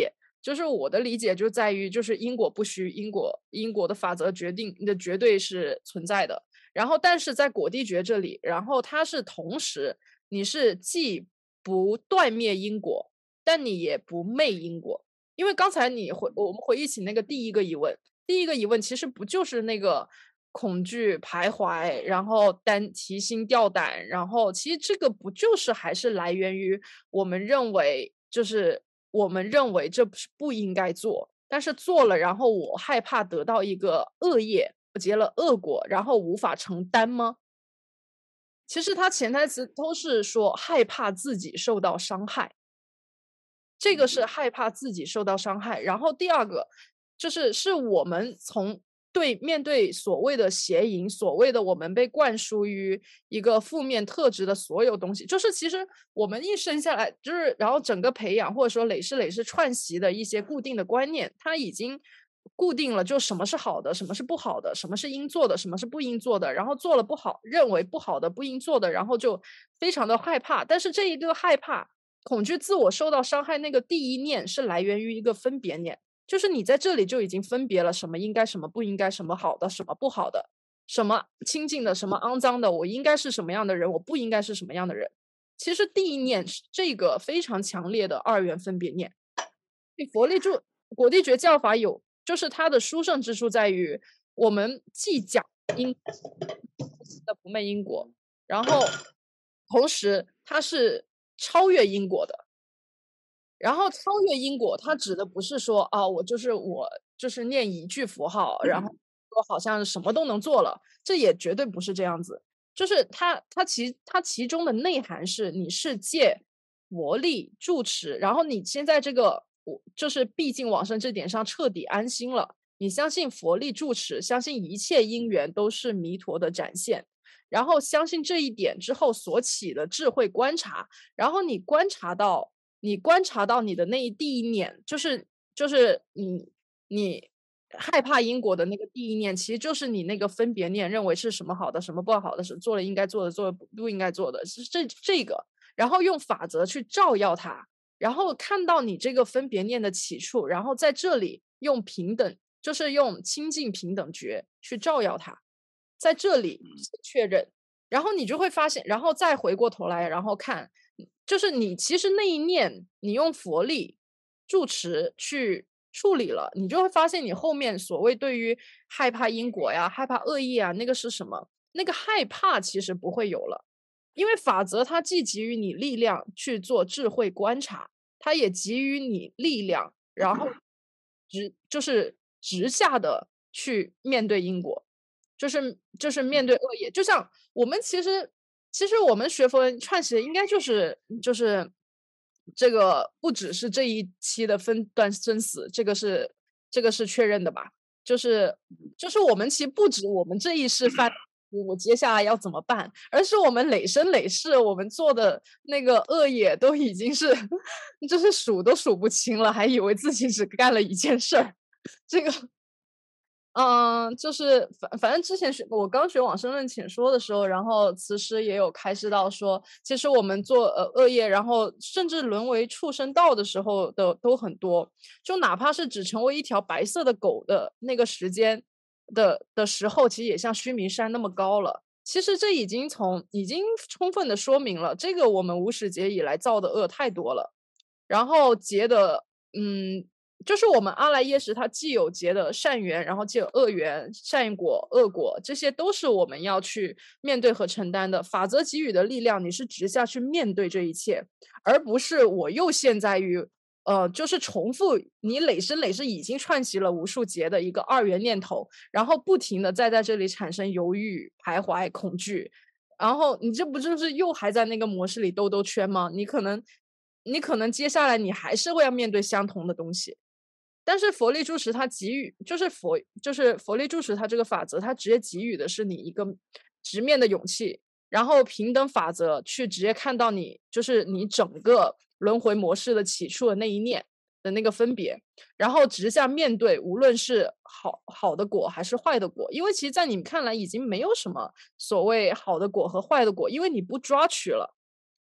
就是我的理解就在于，就是因果不虚，因果因果的法则决定的绝对是存在的。然后，但是在果地诀这里，然后它是同时，你是既不断灭因果，但你也不昧因果。因为刚才你回我们回忆起那个第一个疑问，第一个疑问其实不就是那个恐惧徘徊，然后担提心吊胆，然后其实这个不就是还是来源于我们认为就是我们认为这不是不应该做，但是做了，然后我害怕得到一个恶业，结了恶果，然后无法承担吗？其实它潜台词都是说害怕自己受到伤害，这个是害怕自己受到伤害。然后第二个就是是我们从对面对所谓的邪淫，所谓的我们被灌输于一个负面特质的所有东西，就是其实我们一生下来就是然后整个培养或者说累世累世串习的一些固定的观念，它已经固定了就什么是好的，什么是不好的，什么是应做的，什么是不应做的，然后做了不好认为不好的不应做的，然后就非常的害怕。但是这一个害怕恐惧自我受到伤害那个第一念是来源于一个分别念，就是你在这里就已经分别了什么应该什么不应该，什么好的什么不好的，什么清净的什么肮脏的，我应该是什么样的人，我不应该是什么样的人。其实第一念是这个非常强烈的二元分别念。佛力住果地诀教法有就是它的殊胜之处在于我们既讲因的不昧因果，然后同时它是超越因果的。然后超越因果它指的不是说啊，我就是我就是念一句符号，然后说好像什么都能做了，这也绝对不是这样子。就是它它其它其中的内涵是你是借佛力住持，然后你现在这个我就是毕竟往生这点上彻底安心了，你相信佛力住持，相信一切因缘都是弥陀的展现，然后相信这一点之后所起的智慧观察，然后你观察到你观察到你的那一第一念，就是就是你你害怕因果的那个第一念，其实就是你那个分别念，认为是什么好的，什么不好的，是做了应该做的，做了不应该做的，是这这个，然后用法则去照耀它，然后看到你这个分别念的起处，然后在这里用平等，就是用清净平等觉去照耀它，在这里确认，然后你就会发现，然后再回过头来，然后看。就是你其实那一念你用佛力住持去处理了，你就会发现你后面所谓对于害怕因果呀害怕恶业啊，那个是什么，那个害怕其实不会有了，因为法则它既给予你力量去做智慧观察，它也给予你力量，然后直就是直下的去面对因果，就是就是面对恶业。就像我们其实其实我们学佛串习应该就是就是这个不只是这一期的分段生死，这个是这个是确认的吧？就是就是我们其实不止我们这一世犯，我接下来要怎么办，而是我们累生累世我们做的那个恶业都已经是就是数都数不清了，还以为自己只干了一件事儿，这个。嗯，就是反反正之前学我刚学往生论请说的时候，然后慈师也有开示到说，其实我们做呃恶业，然后甚至沦为畜生道的时候的都很多，就哪怕是只成为一条白色的狗的那个时间的的时候，其实也像须弥山那么高了。其实这已经从已经充分的说明了，这个我们无始劫以来造的恶太多了，然后结的嗯。就是我们阿赖耶识它既有结的善缘，然后既有恶缘，善果恶果，这些都是我们要去面对和承担的。法则给予的力量，你是直下去面对这一切，而不是我又陷在于呃，就是重复你累生累世已经串习了无数劫的一个二元念头，然后不停的再在这里产生犹豫、徘徊、恐惧，然后你这不就是又还在那个模式里兜兜圈吗？你可能你可能接下来你还是会要面对相同的东西。但是佛力住持它给予就是佛就是佛力住持它这个法则，它直接给予的是你一个直面的勇气，然后平等法则去直接看到你就是你整个轮回模式的起初的那一念的那个分别，然后直下面对无论是好好的果还是坏的果，因为其实在你们看来已经没有什么所谓好的果和坏的果，因为你不抓取了，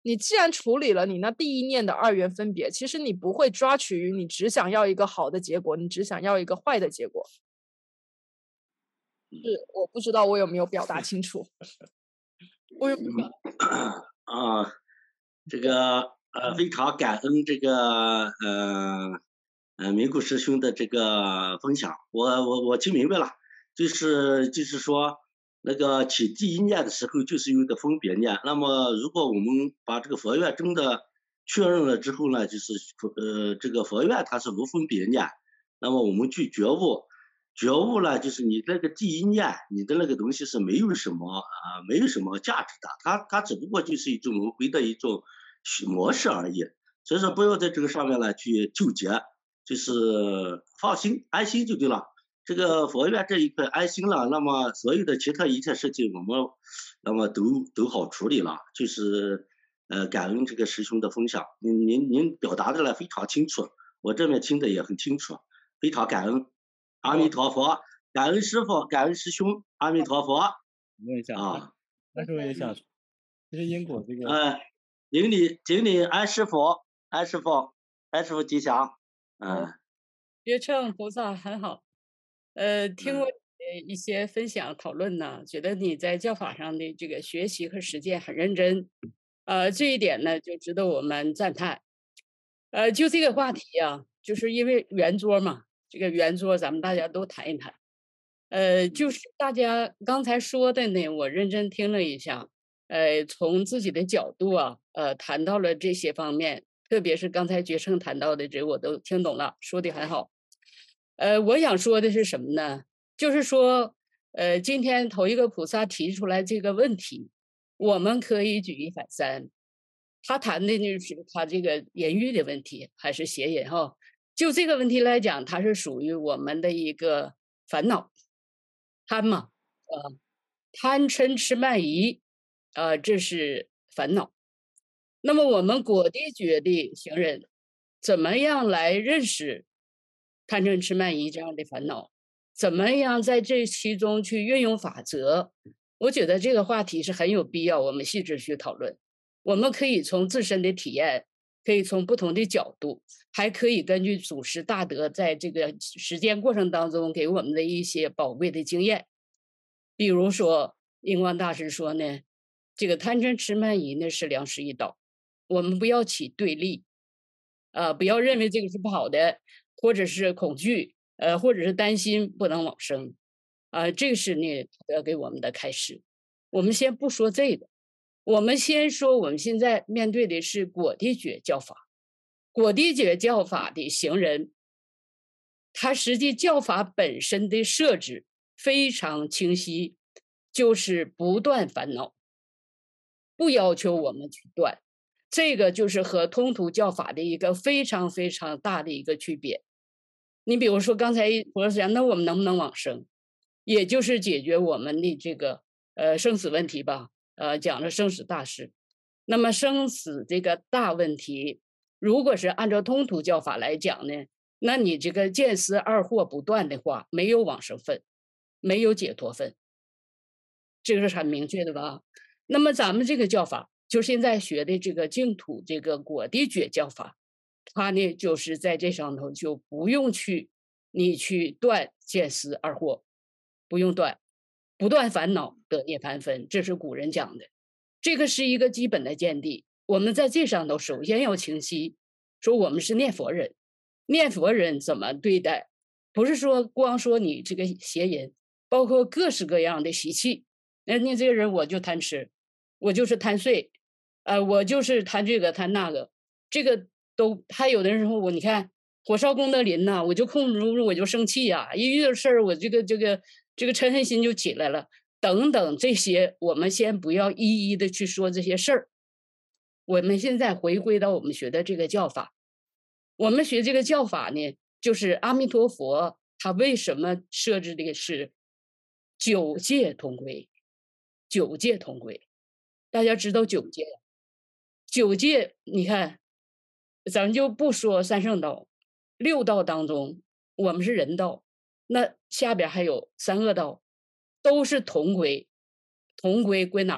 你既然处理了你那第一念的二元分别，其实你不会抓取于你只想要一个好的结果，你只想要一个坏的结果。是，我不知道我有没有表达清楚。我有没有表达啊，这个呃，非常感恩这个呃呃明谷师兄的这个分享，我我我听明白了，就是就是说那个起第一念的时候就是有一个分别念，那么如果我们把这个佛愿真的确认了之后呢，就是呃这个佛愿它是无分别念，那么我们去觉悟。觉悟呢，就是你那个第一念，你的那个东西是没有什么啊、呃，没有什么价值的，它它只不过就是一种轮回的一种模式而已。所以说，不要在这个上面呢去纠结，就是放心安心就对了。这个佛愿这一块安心了，那么所有的其他一切事情我们那么都都好处理了。就是呃，感恩这个师兄的分享，您您您表达的呢非常清楚，我这边听的也很清楚，非常感恩。阿弥陀佛，感恩师傅，感恩师兄，阿弥陀佛。 问一下啊， 但是我也想说，其实因果这个， 呃，顶礼顶礼安师傅，安师傅，安师傅吉祥。嗯， 觉乘菩萨很好，呃，听过嗯呃一些分享讨论呢，觉得你在教法上的这个学习和实践很认真，呃，这一点呢就值得我们赞叹。呃，就这个话题啊，就是因为圆桌嘛，这个圆桌咱们大家都谈一谈。呃，就是大家刚才说的呢，我认真听了一下，呃，从自己的角度啊，呃，谈到了这些方面，特别是刚才觉乘谈到的这，我都听懂了，说的很好。呃，我想说的是什么呢？就是说，呃，今天头一个菩萨提出来这个问题，我们可以举一反三。他谈的就是他这个言语的问题，还是邪淫哈？就这个问题来讲，它是属于我们的一个烦恼，贪嘛，呃，贪嗔痴慢疑，呃，这是烦恼。那么我们果地觉的行人，怎么样来认识贪嗔痴慢疑这样的烦恼？怎么样在这其中去运用法则？我觉得这个话题是很有必要我们细致去讨论。我们可以从自身的体验，可以从不同的角度，还可以根据祖师大德在这个实践过程当中给我们的一些宝贵的经验。比如说，印光大师说呢，这个贪嗔痴慢疑呢是良师益道，我们不要起对立，呃，不要认为这个是不好的，或者是恐惧，呃，或者是担心不能往生，啊、呃，这个是呢要给我们的开始。我们先不说这个。我们先说，我们现在面对的是果地觉教法，果地觉教法的行人，他实际教法本身的设置非常清晰，就是不断烦恼，不要求我们去断，这个就是和通途教法的一个非常非常大的一个区别。你比如说刚才博士讲，那我们能不能往生，也就是解决我们的这个呃生死问题吧。呃，讲了生死大事，那么生死这个大问题，如果是按照通途教法来讲呢，那你这个见思二惑不断的话，没有往生分，没有解脱分，这个是很明确的吧？那么咱们这个教法，就现在学的这个净土这个果地觉教法，它呢就是在这上头就不用去你去断见思二惑，不用断。不断烦恼得涅槃分，这是古人讲的，这个是一个基本的见地。我们在这上头首先要清晰，说我们是念佛人，念佛人怎么对待？不是说光说你这个邪淫，包括各式各样的习气。那你这个人我就贪吃，我就是贪睡，呃，我就是贪这个贪那个，这个都还有的人说我你看火烧功德林呐，我就控制不住，我就生气呀、啊，一遇到事儿我这个这个。这个嗔恨心就起来了，等等这些，我们先不要一一的去说这些事儿。我们现在回归到我们学的这个教法，我们学这个教法呢，就是阿弥陀佛他为什么设置的是九界同归，九界同归。大家知道九界，九界你看，咱们就不说三圣道，六道当中，我们是人道。那下边还有三恶道，都是同归，同归归哪儿啊？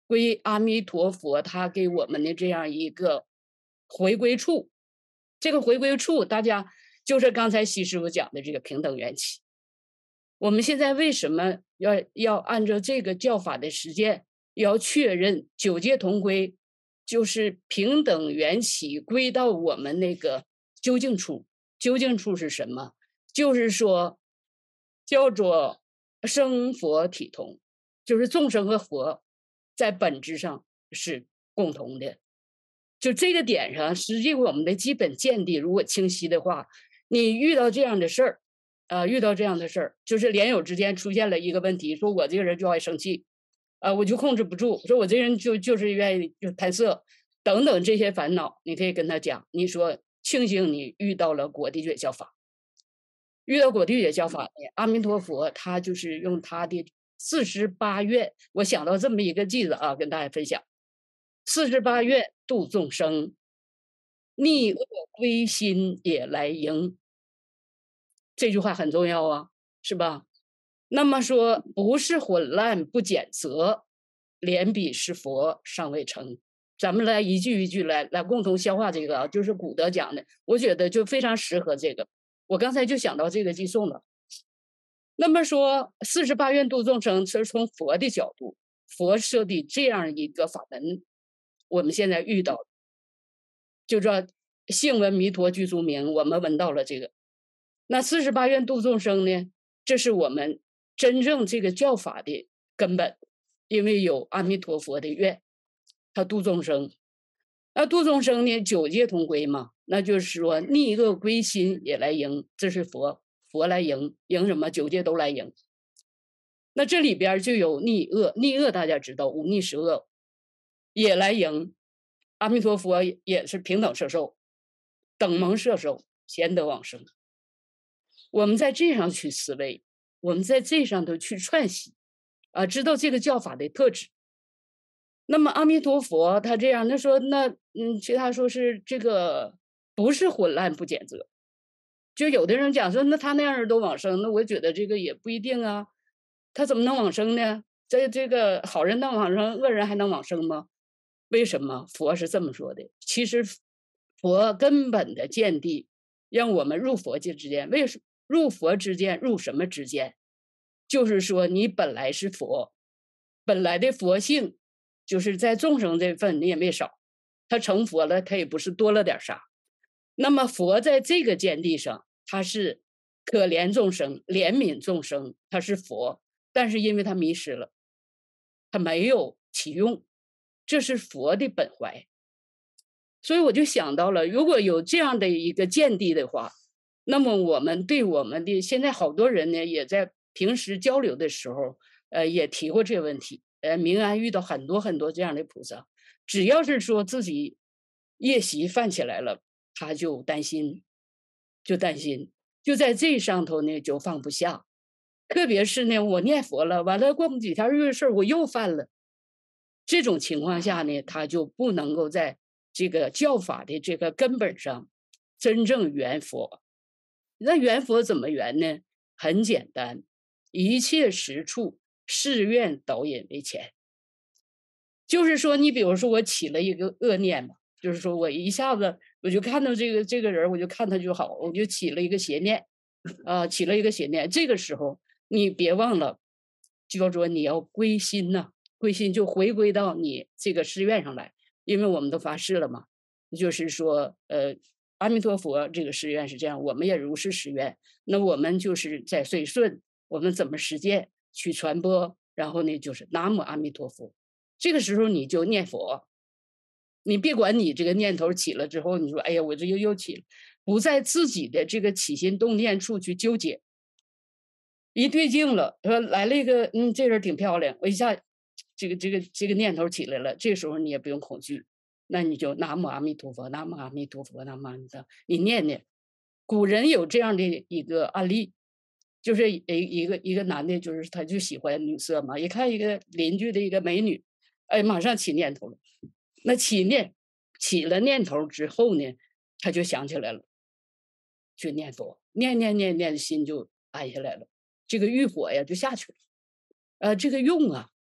归阿弥陀佛他给我们的这样一个回归处。这个回归处，大家就是刚才西师傅讲的这个平等缘起。我们现在为什么要要按照这个教法的实践，要确认九界同归，就是平等缘起归到我们那个究竟处。究竟处是什么？就是说叫做生佛体同，就是众生和佛在本质上是共同的。就这个点上，实际我们的基本见地如果清晰的话，你遇到这样的事儿，呃，遇到这样的事儿，就是莲友之间出现了一个问题，说我这个人就爱生气，呃，我就控制不住，说我这人就就是愿意就贪色等等这些烦恼，你可以跟他讲，你说庆幸你遇到了果地觉教法，遇到果地觉教法呢，阿弥陀佛他就是用他的四十八愿，我想到这么一个句子啊，跟大家分享。四十八愿度众生，逆恶归心也来迎。这句话很重要啊，是吧？那么说不是混乱不检责，莲彼是佛尚未成。咱们来一句一句来来共同消化这个啊，就是古德讲的，我觉得就非常适合这个。我刚才就想到这个寄送了。那么说四十八愿度众生是从佛的角度，佛设的这样一个法门，我们现在遇到就说性闻弥陀具足名，我们闻到了这个。那四十八愿度众生呢，这是我们真正这个教法的根本，因为有阿弥陀佛的愿，他度众生。那度众生呢，九界同归嘛，那就是说逆恶归心也来迎，这是佛佛来迎，迎什么？九界都来迎。那这里边就有逆恶，逆恶大家知道五逆十恶也来迎，阿弥陀佛也是平等摄受，等蒙摄受，贤得往生。我们在这上去思维，我们在这上头去串习啊，知道这个教法的特质。那么阿弥陀佛他这样，他说那嗯，其他说是这个不是混乱不检责。就有的人讲说，那他那样都往生，那我觉得这个也不一定啊，他怎么能往生呢？这这个好人能往生，恶人还能往生吗？为什么佛是这么说的？其实佛根本的见地，让我们入佛界之间，为什入佛之间，入什么之间？就是说你本来是佛，本来的佛性就是在众生这份你也没少，他成佛了，他也不是多了点啥。那么佛在这个见地上，他是可怜众生，怜悯众生，他是佛，但是因为他迷失了，他没有启用，这是佛的本怀。所以我就想到了，如果有这样的一个见地的话，那么我们对我们的现在好多人呢，也在平时交流的时候，呃，也提过这个问题。呃，明安遇到很多很多这样的菩萨，只要是说自己业习犯起来了，他就担心，就担心，就在这上头呢就放不下。特别是呢，我念佛了，完了过不几天这事儿我又犯了，这种情况下呢，他就不能够在这个教法的这个根本上真正圆佛。那圆佛怎么圆呢？很简单，一切实处誓愿导引为前。就是说，你比如说我起了一个恶念嘛，就是说我一下子我就看到这个这个人，我就看他就好，我就起了一个邪念，啊、呃，起了一个邪念。这个时候你别忘了，就叫做你要归心呐、啊，归心就回归到你这个誓愿上来，因为我们都发誓了嘛，就是说，呃。阿弥陀佛这个誓愿是这样，我们也如是誓愿。那我们就是在随顺，我们怎么实践去传播，然后呢就是南无阿弥陀佛。这个时候你就念佛，你别管你这个念头起了之后，你说哎呀我这又又起了，不在自己的这个起心动念处去纠结。一对镜了，说来了一个嗯这人挺漂亮，我一下这个这个这个念头起来了，这时候你也不用恐惧。那你就南无阿弥陀佛，南无阿弥陀佛，南无阿弥陀佛，你念念。古人有这样的一个案例，就是一一个一个男的，就是他就喜欢女色嘛，一看一个邻居的一个美女，哎，马上起念头了。那起念起了念头之后呢，他就想起来了，去念佛，念念念念，心就安下来了，这个欲火呀就下去了。呃，这个用啊，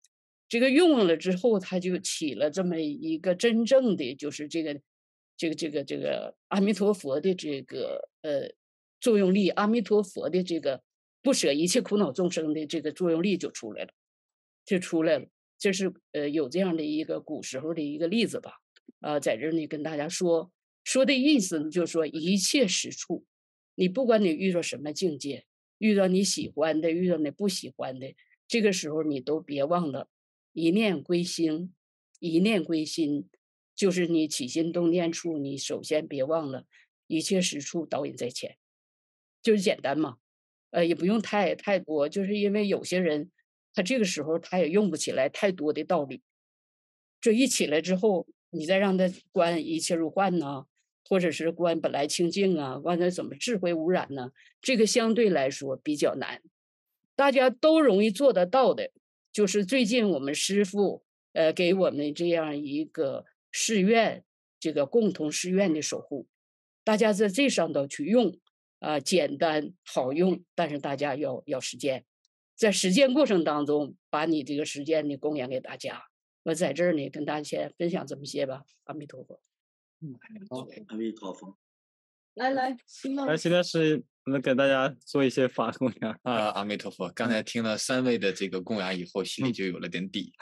这个用了之后，它就起了这么一个真正的就是这个这个这个这个阿弥陀佛的这个呃作用力，阿弥陀佛的这个不舍一切苦恼众生的这个作用力就出来了，就出来了。这是呃有这样的一个古时候的一个例子吧。啊、在这儿呢跟大家说说的意思呢，就是说一切实处，你不管你遇到什么境界，遇到你喜欢的，遇到你不喜欢的，这个时候你都别忘了一念归心，一念归心，就是你起心动念处，你首先别忘了一切实处导引在前，就是简单嘛。呃，也不用太太多，就是因为有些人他这个时候他也用不起来太多的道理，这一起来之后，你再让他观一切如幻呐、或者是观本来清净啊，观他怎么智慧污染呢？这个相对来说比较难，大家都容易做得到的，就是最近我们师父呃给我们这样一个誓愿，这个共同誓愿的守护，大家在这上头去用啊、简单好用，但是大家要要实践，在实践过程当中，把你这个实践呢供养给大家。我在这儿呢跟大家先分享这么些吧，阿弥陀佛。 好，阿弥陀佛。 来来，新的那现在是能给大家做一些法供养。 啊，阿弥陀佛！刚才听了三位的这个供养以后，心里就有了点底。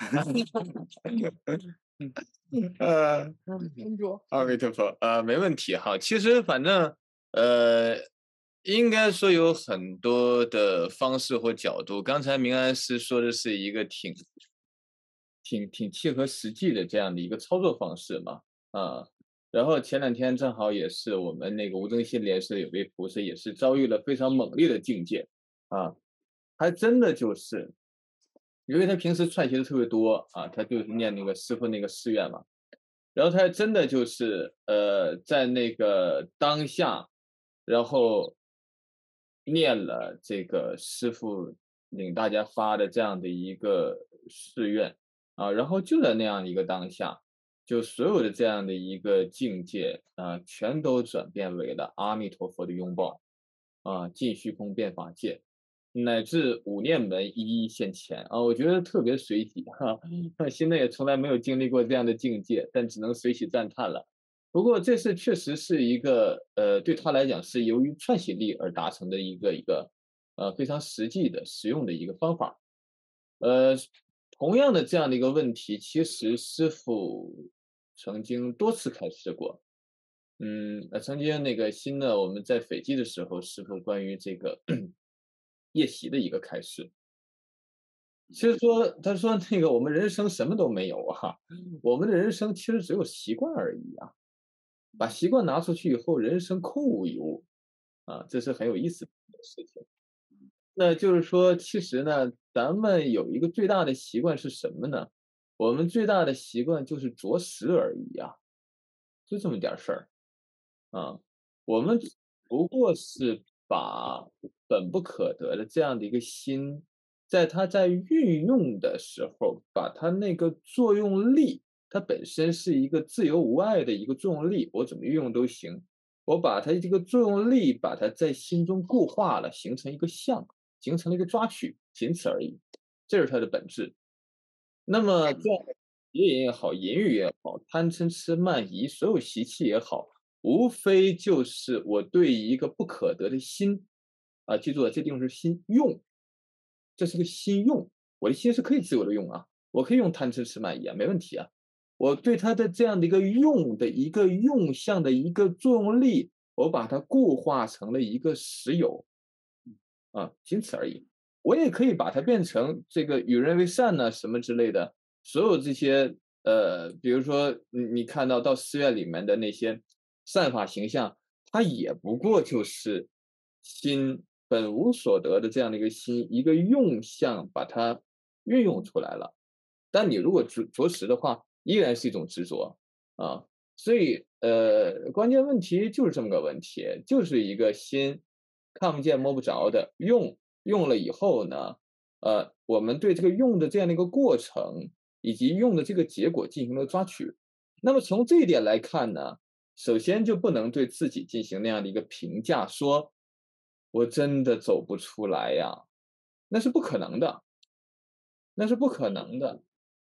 呃， 斟酌。 阿弥陀佛，呃，没问题哈。其实反正呃，应该说有很多的方式或角度。刚才明安师说的是一个挺挺挺切合实际的这样的一个操作方式嘛，啊。然后前两天正好也是我们那个无争心莲社有位菩萨也是遭遇了非常猛烈的境界啊，还真的就是，因为他平时串习的特别多啊，他就是念那个师傅那个誓愿嘛，然后他还真的就是呃在那个当下，然后念了这个师傅领大家发的这样的一个誓愿啊，然后就在那样一个当下。就所有的这样的一个境界啊，全都转变为了阿弥陀佛的拥抱啊，尽虚空遍法界，乃至五念门一一现前啊，我觉得特别随喜哈。现在也从来没有经历过这样的境界，但只能随喜赞叹了。不过这是确实是一个呃，对他来讲是由于串习力而达成的一个一个呃非常实际的实用的一个方法。呃，同样的这样的一个问题，其实师傅曾经多次开示过。嗯，呃，曾经那个新的我们在斐济的时候，师傅关于这个夜袭的一个开示。其实说，他说那个我们人生什么都没有啊，我们的人生其实只有习惯而已啊。把习惯拿出去以后，人生空无一物啊，这是很有意思的事情。那就是说，其实呢，咱们有一个最大的习惯是什么呢？我们最大的习惯就是着实而已啊，就这么点事儿啊。我们只不过是把本不可得的这样的一个心，在它在运用的时候，把它那个作用力，它本身是一个自由无碍的一个作用力，我怎么运用都行。我把它这个作用力，把它在心中固化了，形成一个相。形成了一个抓取，仅此而已，这是它的本质。那么在邪淫也好，淫欲也好，贪嗔痴慢疑，所有习气也好，无非就是我对一个不可得的心啊，记住了，这地方是心用，这是个心用，我的心是可以自由的用啊，我可以用贪嗔痴慢疑啊，没问题啊。我对它的这样的一个用的一个用相的一个作用力，我把它固化成了一个实有。啊，仅此而已。我也可以把它变成这个与人为善呢，什么之类的。所有这些呃，比如说你你看到到寺院里面的那些善法形象，它也不过就是心本无所得的这样的一个心，一个用相把它运用出来了。但你如果着着实的话，依然是一种执着啊。所以呃，关键问题就是这么个问题，就是一个心。看不见摸不着的用用了以后呢，呃，我们对这个用的这样的一个过程以及用的这个结果进行了抓取。那么从这一点来看呢，首先就不能对自己进行那样的一个评价，说我真的走不出来呀，那是不可能的，那是不可能的。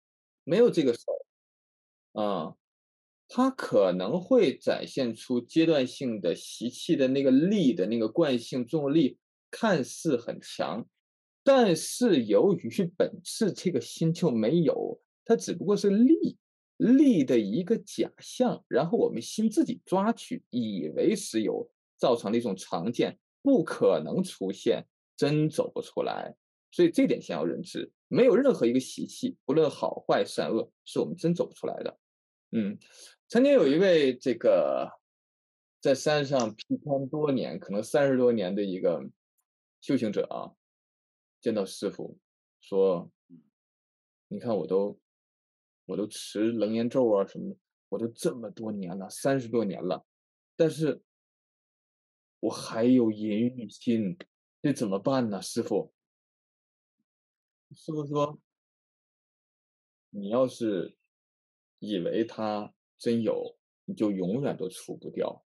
没有这个事儿啊。它可能会展现出阶段性的习气的那个力的那个惯性作用力看似很强，但是由于本质这个心就没有，它只不过是力力的一个假象，然后我们心自己抓取，以为是有，造成了一种常见，不可能出现，真走不出来。所以这点先要认知，没有任何一个习气，不论好坏善恶，是我们真走不出来的。嗯，曾经有一位这个在山上劈山多年，可能三十多年的一个修行者啊，见到师父说：“你看我都我都持楞严咒啊什么的，我都这么多年了，三十多年了，但是我还有淫欲心，这怎么办呢？师父？”师父说：“你要是以为它真有，你就永远都除不掉。”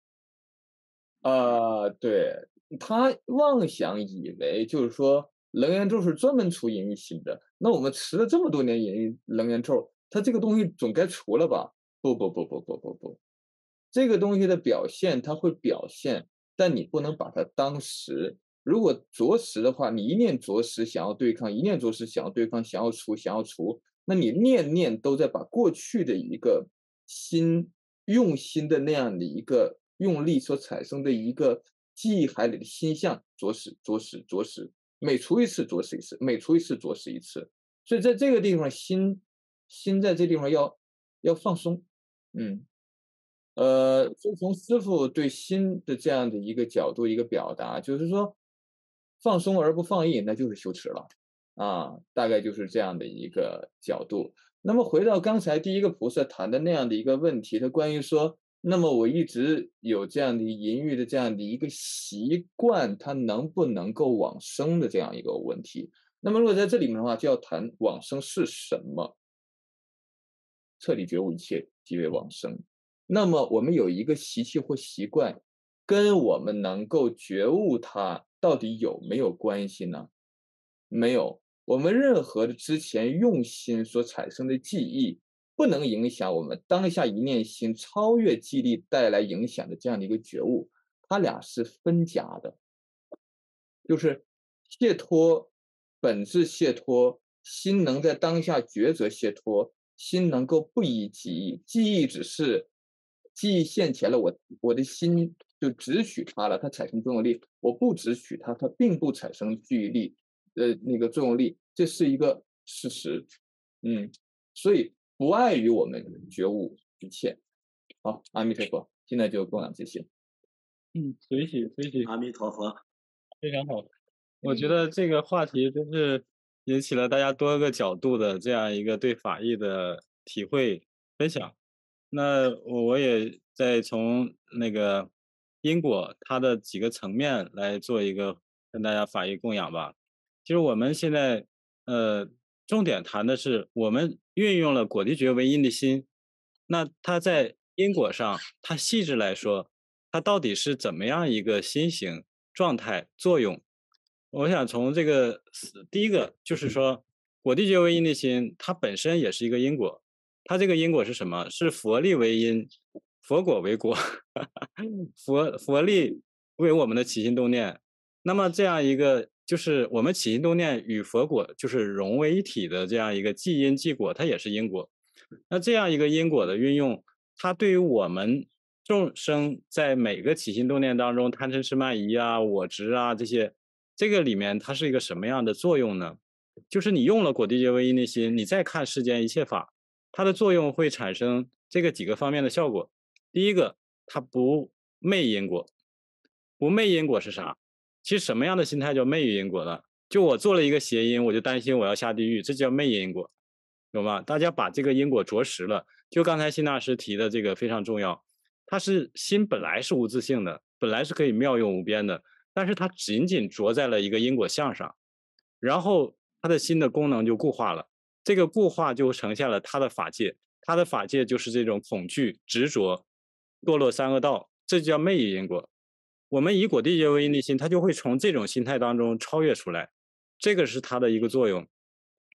呃，对，他妄想以为就是说楞严咒是专门除淫欲心的，那我们持了这么多年淫欲楞严咒，它这个东西总该除了吧？不不不不不不不，这个东西的表现它会表现，但你不能把它当实。如果着实的话，你一念着实想要对抗，一念着实想要对抗，想要除想要除，那你念念都在把过去的一个心用心的那样的一个用力所产生的一个记忆海里的心象着实着实着实，每除一次着实一次，每除一次着实一次。所以在这个地方，心心在这地方要要放松，嗯。呃，就从师父对心的这样的一个角度一个表达，就是说放松而不放逸，那就是羞耻了啊，大概就是这样的一个角度。那么回到刚才第一个菩萨谈的那样的一个问题，他关于说，那么我一直有这样的淫欲的这样的一个习惯，它能不能够往生的这样一个问题。那么如果在这里面的话，就要谈往生是什么，彻底觉悟一切即为往生。那么我们有一个习气或习惯，跟我们能够觉悟它到底有没有关系呢？没有，我们任何的之前用心所产生的记忆，不能影响我们当下一念心超越记忆力带来影响的这样的一个觉悟，它俩是分家的。就是解脱，本质解脱，心能在当下抉择解脱，心能够不依记忆，记忆只是记忆现前了，我我的心就只取它了，它产生作用力；我不只取它，它并不产生注意力，呃，那个作用力，这是一个事实。嗯，所以不碍于我们觉悟一切。好，阿弥陀佛，现在就供养这些。 嗯，随喜随喜， 阿弥陀佛。 非常好。我觉得这个话题真是引起了大家多个角度的这样一个对法义的体会分享。那我我也再从那个因果它的几个层面来做一个跟大家法义供养吧。其实我们现在呃重点谈的是我们运用了果地觉为因的心，那它在因果上，它细致来说，它到底是怎么样一个心形状态作用？我想从这个第一个就是说，果地觉为因的心，它本身也是一个因果。它这个因果是什么？是佛力为因，佛果为果，佛佛力为我们的起心动念。那么这样一个就是我们起心动念与佛果就是融为一体的这样一个即因即果，它也是因果。那这样一个因果的运用，它对于我们众生在每个起心动念当中，贪嗔痴慢疑啊、我执啊这些，这个里面它是一个什么样的作用呢？就是你用了果地觉为因的心，你再看世间一切法，它的作用会产生这个几个方面的效果。第一个，它不昧因果。不昧因果是啥？其实什么样的心态叫昧于因果呢？就我做了一个邪因，我就担心我要下地狱，这叫昧因果，懂吗？大家把这个因果着实了。就刚才辛大师提的这个非常重要，它是心本来是无自性的，本来是可以妙用无边的，但是它仅仅着在了一个因果相上，然后它的心的功能就固化了，这个固化就呈现了它的法界，它的法界就是这种恐惧、执着、堕落三恶道，这就叫昧于因果。我们以果地觉为因的心，它就会从这种心态当中超越出来，这个是它的一个作用。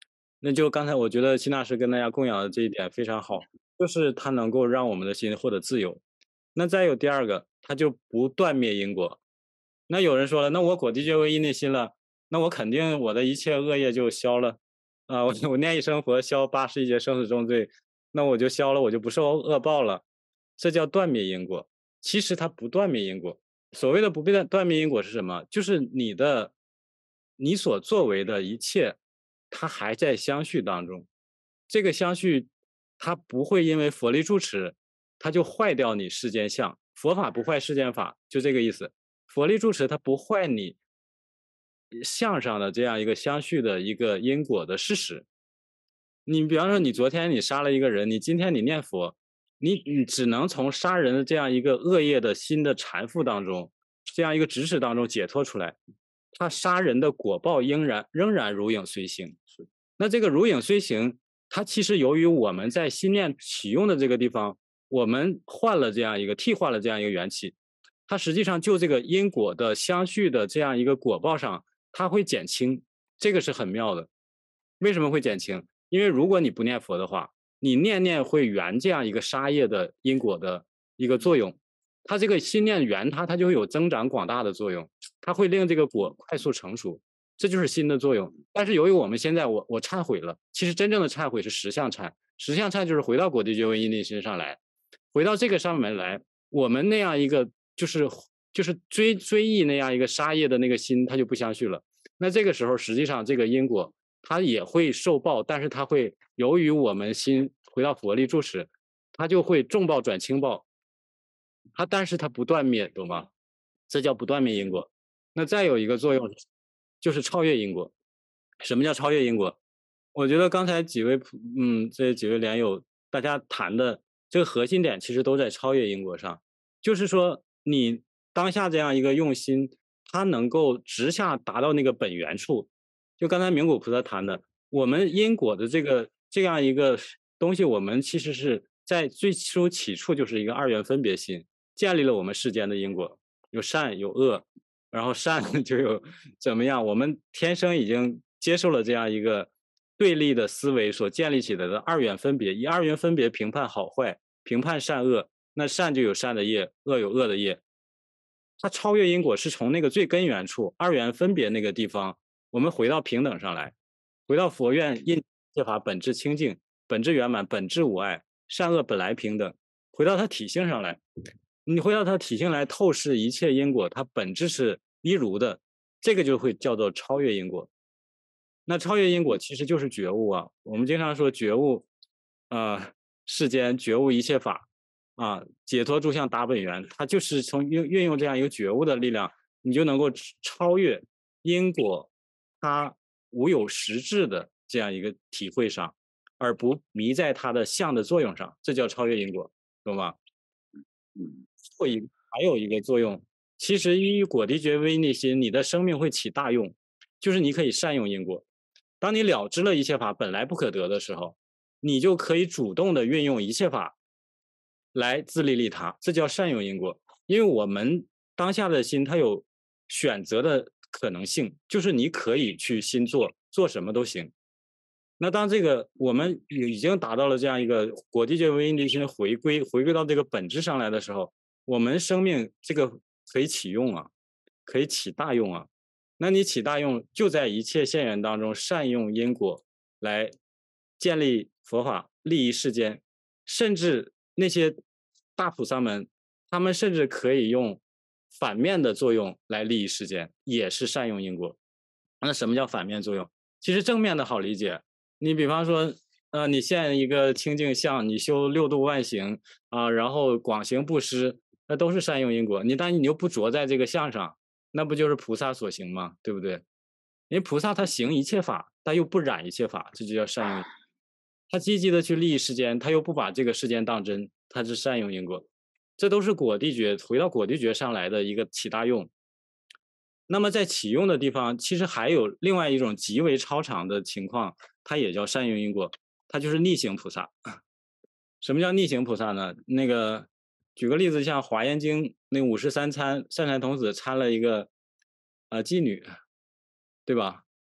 那就刚才我觉得齐大师跟大家供养的这一点非常好，就是它能够让我们的心获得自由。那再有第二个，它就不断灭因果。那有人说了，那我果地觉为因地心了，那我肯定我的一切恶业就消了啊、我我念一声佛消八十一劫生死重罪，那我就消了，我就不受恶报了，这叫断灭因果。其实它不断灭因果。所谓的不断断灭因果是什么？就是你的你所作为的一切，它还在相续当中。这个相续，它不会因为佛力住持，它就坏掉你世间相。佛法不坏世间法，就这个意思。佛力住持它不坏你相上的这样一个相续的一个因果的事实。你比方说，你昨天你杀了一个人，你今天你念佛，你你只能从杀人的这样一个恶业的新的缠缚当中，这样一个指使当中解脱出来。他杀人的果报仍然仍然如影随形。那这个如影随形，它其实由于我们在心念起用的这个地方，我们换了这样一个替换了这样一个元气，它实际上就这个因果的相续的这样一个果报上，它会减轻，这个是很妙的。为什么会减轻？因为如果你不念佛的话，你念念会圆这样一个杀业的因果的一个作用，它这个心念圆它，它就会有增长广大的作用，它会令这个果快速成熟，这就是心的作用。但是由于我们现在我我忏悔了，其实真正的忏悔是实相忏，实相忏就是回到果地觉为因地心上来，回到这个上面来，我们那样一个就是就是追追忆那样一个杀业的那个心，它就不相续了。那这个时候实际上这个因果它也会受报，但是它会由于我们心回到佛力住持，它就会重报转轻报，它但是它不断灭，懂吗？这叫不断灭因果。那再有一个作用就是超越因果。什么叫超越因果？我觉得刚才几位嗯这几位莲友大家谈的这个核心点其实都在超越因果上，就是说你当下这样一个用心，它能够直下达到那个本源处。就刚才明古菩萨谈的，我们因果的这个这样一个东西，我们其实是在最初起处就是一个二元分别心，建立了我们世间的因果，有善有恶，然后善就有怎么样，我们天生已经接受了这样一个对立的思维所建立起来的二元分别，以二元分别评判好坏，评判善恶，那善就有善的业，恶有恶的业。它超越因果是从那个最根源处二元分别那个地方，我们回到平等上来，回到佛愿印戒法本质清净，本质圆满，本质无碍，善恶本来平等，回到它体性上来。你回到它体性来透视一切因果，它本质是一如的，这个就会叫做超越因果。那超越因果其实就是觉悟啊。我们经常说觉悟，呃，世间觉悟一切法啊，解脱诸相达本源，它就是从运运用这样一个觉悟的力量，你就能够超越因果它无有实质的这样一个体会上，而不迷在它的相的作用上，这叫超越因果，懂吗？会一还有一个作用，其实依于果地觉为因地心，你的生命会起大用，就是你可以善用因果。当你了知了一切法本来不可得的时候，你就可以主动的运用一切法来自利利他，这叫善用因果。因为我们当下的心它有选择的可能性，就是你可以去心做，做什么都行。那当这个我们已经达到了这样一个果地觉为因地心回归回归到这个本质上来的时候，我们生命这个可以启用啊，可以起大用啊。那你起大用，就在一切现缘当中善用因果来建立佛法，利益世间。甚至那些大菩萨们，他们甚至可以用反面的作用来利益世间，也是善用因果。那什么叫反面作用？其实正面的好理解，你比方说呃，你现一个清净相，你修六度万行啊，然后广行布施，那都是善用因果。你但你又不着在这个相上，那不就是菩萨所行吗？对不对？因为菩萨他行一切法，他又不染一切法，这就叫善用。他积极的去利益世间，他又不把这个世间当真，他是善用因果。这都是果地觉回到果地觉上来的一个起大用。那么在启用的地方，其实还有另外一种极为超常的情况，它也叫善用因果，它就是逆行菩萨。什么叫逆行菩萨呢？那个举个例子，像《华严经》那五十三参，善财童子参了一个呃妓女，对吧？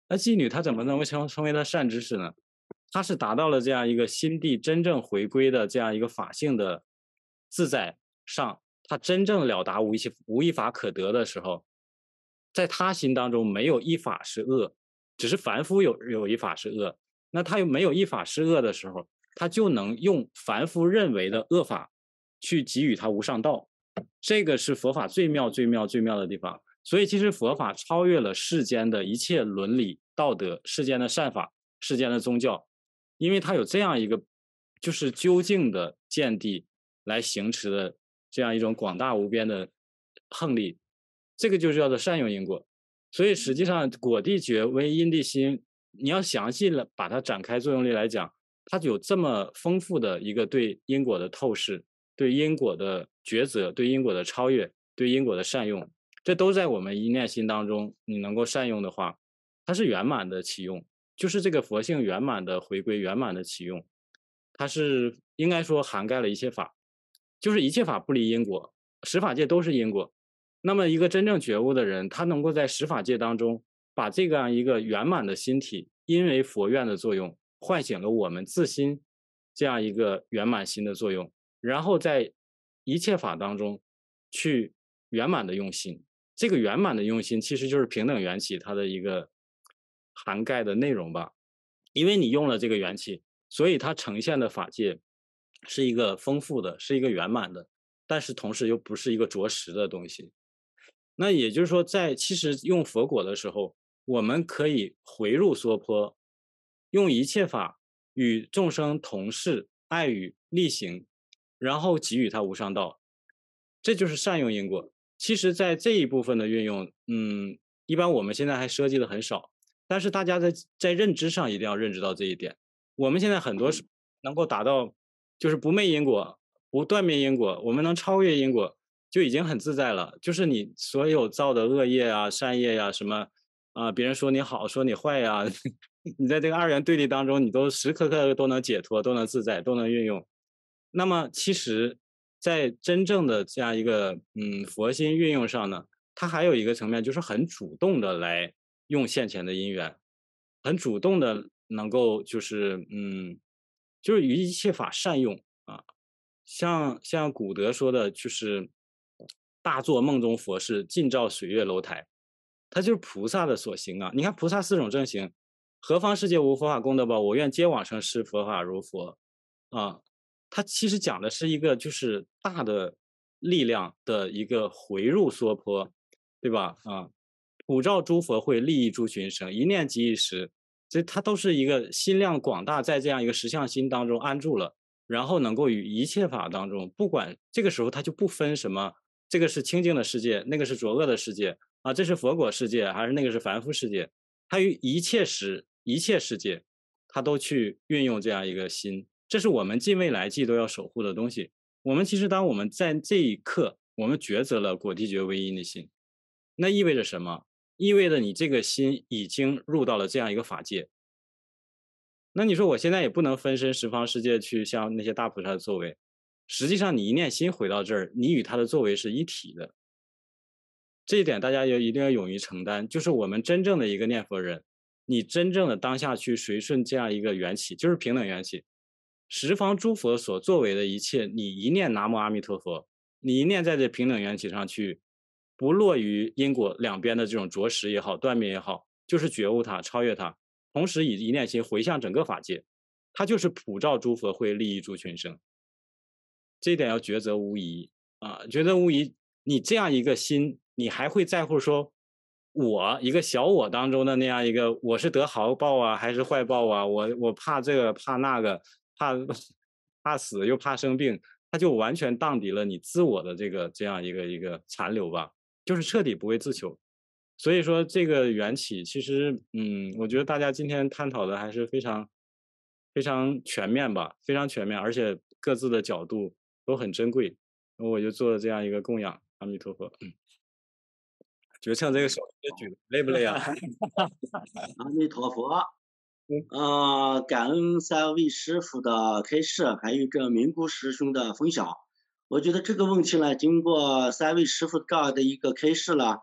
那妓女她怎么能够成成为她善知识呢？她是达到了这样一个心地真正回归的这样一个法性的自在上，她真正了达无一无一法可得的时候，在她心当中没有一法是恶，只是凡夫有有一法是恶。那他又没有一法是恶的时候，他就能用凡夫认为的恶法去给予他无上道，这个是佛法最妙最妙最妙的地方。所以其实佛法超越了世间的一切伦理道德、世间的善法、世间的宗教，因为它有这样一个就是究竟的见地来行持的这样一种广大无边的横力，这个就叫做善用因果。所以实际上果地觉为因地心，你要详细了把它展开作用力来讲，它有这么丰富的一个对因果的透视，对因果的抉择，对因果的超越，对因果的善用，这都在我们一念心当中，你能够善用的话，它是圆满的启用，就是这个佛性圆满的回归，圆满的启用，它是应该说涵盖了一切法，就是一切法不离因果，十法界都是因果。那么一个真正觉悟的人，他能够在十法界当中把这样一个圆满的心体，因为佛愿的作用，唤醒了我们自心这样一个圆满心的作用，然后在一切法当中去圆满的用心。这个圆满的用心其实就是平等缘起它的一个涵盖的内容吧。因为你用了这个缘起，所以它呈现的法界是一个丰富的，是一个圆满的，但是同时又不是一个着实的东西。那也就是说，在其实用佛果的时候，我们可以回入娑婆，用一切法与众生同事，爱语力行，然后给予他无上道，这就是善用因果。其实在这一部分的运用，嗯，一般我们现在还涉及的很少，但是大家在在认知上一定要认知到这一点。我们现在很多是能够达到就是不昧因果，不断灭因果，我们能超越因果就已经很自在了。就是你所有造的恶业啊、善业呀、什么啊，别人说你好，说你坏呀，你在这个二元对立当中，你都时刻刻都能解脱，都能自在，都能运用。那么其实在真正的这样一个嗯佛心运用上呢，它还有一个层面，就是很主动的来用现前的因缘，很主动的能够就是嗯，就是与一切法善用啊。像像古德说的，就是大作梦中佛事，尽照水月楼台，它就是菩萨的所行啊。你看菩萨四种正行，何方世界无佛法功德宝，我愿皆往生施佛法如佛啊。它其实讲的是一个就是大的力量的一个回入娑婆，对吧？啊，普照诸佛会，利益诸群生，一念即一时。所以它都是一个心量广大，在这样一个实相心当中安住了，然后能够与一切法当中，不管这个时候它就不分什么，这个是清净的世界，那个是浊恶的世界啊，这是佛果世界还是那个是凡夫世界，它与一切时一切世界，它都去运用这样一个心。这是我们近未来际都要守护的东西。我们其实当我们在这一刻，我们抉择了果地觉为因的心，那意味着什么？意味着你这个心已经入到了这样一个法界。那你说我现在也不能分身十方世界去像那些大菩萨的作为，实际上你一念心回到这儿，你与他的作为是一体的。这一点大家也一定要勇于承担，就是我们真正的一个念佛人，你真正的当下去随顺这样一个缘起，就是平等缘起。十方诸佛所作为的一切，你一念南无阿弥陀佛，你一念在这平等缘起上去，不落于因果两边的这种着实也好，断灭也好，就是觉悟它，超越它，同时以一念心回向整个法界，它就是普照诸佛会，利益诸群生。这一点要抉择无疑啊，抉择无疑。你这样一个心，你还会在乎说，我一个小我当中的那样一个，我是得好报啊，还是坏报啊？我我怕这个，怕那个。怕怕死又怕生病，他就完全荡涤了你自我的这个这样一个一个残留吧，就是彻底不为自求。所以说这个缘起，其实嗯，我觉得大家今天探讨的还是非常非常全面吧，非常全面，而且各自的角度都很珍贵。我就做了这样一个供养，阿弥陀佛。嗯，觉称这个手举累不累啊？ 阿弥陀佛。呃，感恩三位师傅的开示，还有这明姑师兄的分享。我觉得这个问题呢，经过三位师傅这样的一个开示了，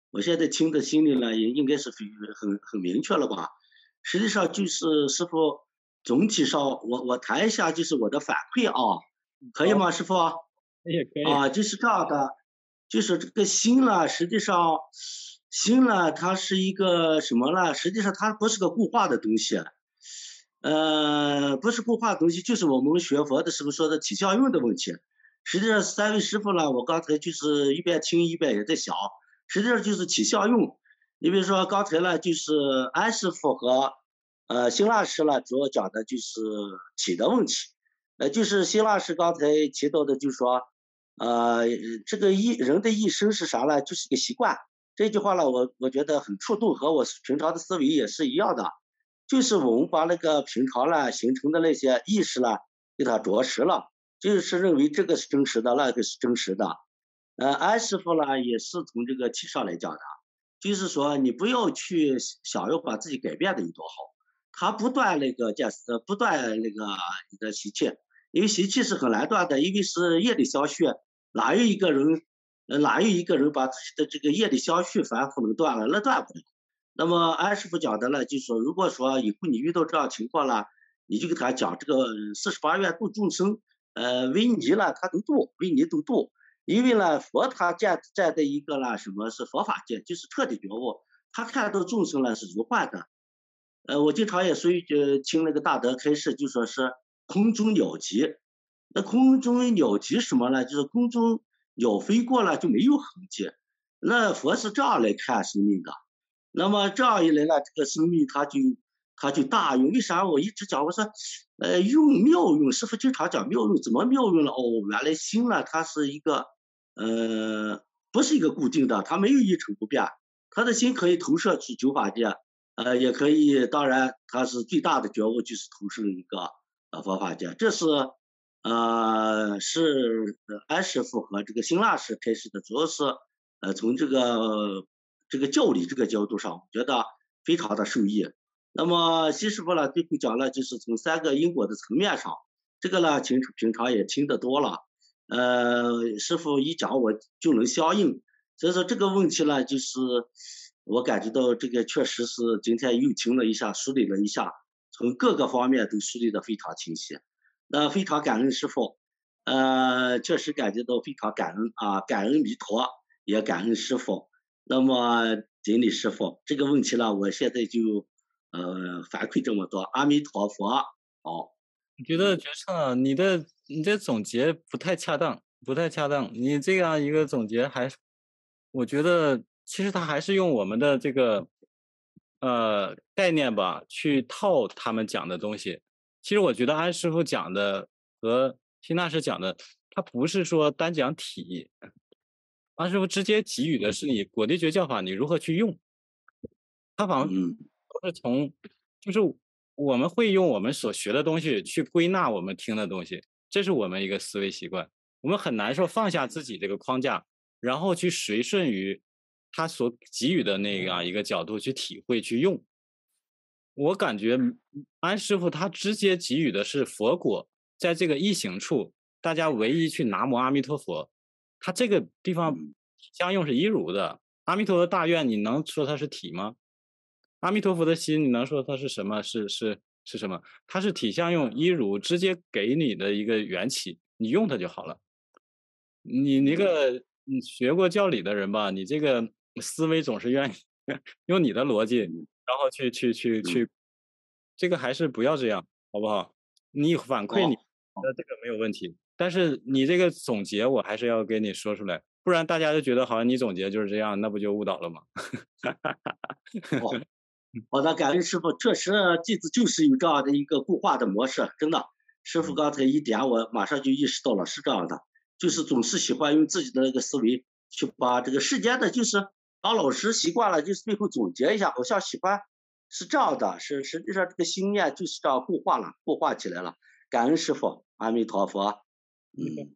我现在听的心里呢，也应该是很很很明确了吧。实际上就是师傅，总体上我我谈一下就是我的反馈啊，可以好， 吗，师傅？ 也可以。 啊，就是这样的，就是这个心呢，实际上心呢，它是一个什么呢？实际上它不是个固化的东西，呃，不是固化的东西，就是我们学佛的时候说的体相用的问题。实际上三位师傅呢，我刚才就是一边听一边也在想，实际上就是体相用。你比如说刚才呢，就是安师傅和呃辛辣师呢，主要讲的就是体的问题。呃，就是辛辣师刚才提到的，就是说，呃，这个一人的一生是啥呢？就是一个习惯。这句话呢，我我觉得很触动，和我平常的思维也是一样的。就是我们把那个平常呢形成的那些意识呢，给它着实了，就是认为这个是真实的，那个是真实的。呃，安师傅呢也是从这个体上来讲的，就是说你不要去想要把自己改变的有多好，他不断那个见呃不断那个你的习气，因为习气是很难断的，因为是业力相续，哪有一个人呃哪有一个人把自己的这个业力相续反复能断了，那断不了。那么安师傅讲的呢，就是说，如果说以后你遇到这样情况了，你就给他讲这个四十八愿度众生，呃，为你呢他都度，为你都度，因为呢佛他站站在一个呢什么是佛法界，就是彻底觉悟，他看到众生呢是如幻的。呃，我经常也所以呃听那个大德开示，就说是空中鸟集，那空中鸟集什么呢？就是空中鸟飞过了就没有痕迹，那佛是这样来看生命的。那么这样一来呢，这个生命它就它就大用。为啥我一直讲我说，呃，用妙用，师傅经常讲妙用，怎么妙用了？哦，原来心呢，它是一个，呃，不是一个固定的，它没有一成不变，他的心可以投射去九法界，呃，也可以，当然它是最大的觉悟就是投射一个呃佛法界，这是呃是安师傅和这个辛辣师开始的，主要是呃从这个这个教理这个角度上，我觉得非常的受益。那么西师傅呢，最后讲了，就是从三个因果的层面上，这个呢，平平常也听得多了，呃，师傅一讲我就能相应，所以说这个问题呢，就是我感觉到这个确实是今天又听了一下，梳理了一下，从各个方面都梳理得非常清晰。那非常感恩师傅，呃，确实感觉到非常感恩啊，感恩弥陀，也感恩师傅。那么锦鲤师傅，这个问题呢，我现在就呃反馈这么多，阿弥陀佛。好， 我觉得决策你的你的总结不太恰当，不太恰当。你这样一个总结还是，我觉得其实他还是用我们的这个呃概念吧去套他们讲的东西。其实我觉得安师傅讲的和辛纳师讲的，他不是说单讲体，安师傅直接给予的是你果地觉教法你如何去用。他好像嗯都是从，就是我们会用我们所学的东西去归纳我们听的东西，这是我们一个思维习惯。我们很难说放下自己这个框架，然后去随顺于他所给予的那样一个角度去体会去用。我感觉安师傅他直接给予的是佛果，在这个一行处，大家唯一去南无阿弥陀佛，他这个地方嗯相用是一如的。阿弥陀的大愿，你能说它是体吗？阿弥陀佛的心，你能说它是什么？是是是什么？它是体相用一如，直接给你的一个缘起，你用它就好了。你那个你学过教理的人吧，你这个思维总是愿意用你的逻辑，然后去去去去，这个还是不要这样，好不好？你反馈你好， 的这个没有问题，但是你这个总结我还是要给你说出来，不然大家就觉得好像你总结就是这样，那不就误导了吗？ 好，好的，感恩师傅，确实弟子就是有这样的一个固化的模式，真的。师傅刚才一点，我马上就意识到了，是这样的，就是总是喜欢用自己的那个思维去把这个世间的，就是当老师习惯了，就是最后总结一下，好像喜欢是这样的，是实际上这个心念就是这样固化了，固化起来了。感恩师傅，阿弥陀佛。嗯，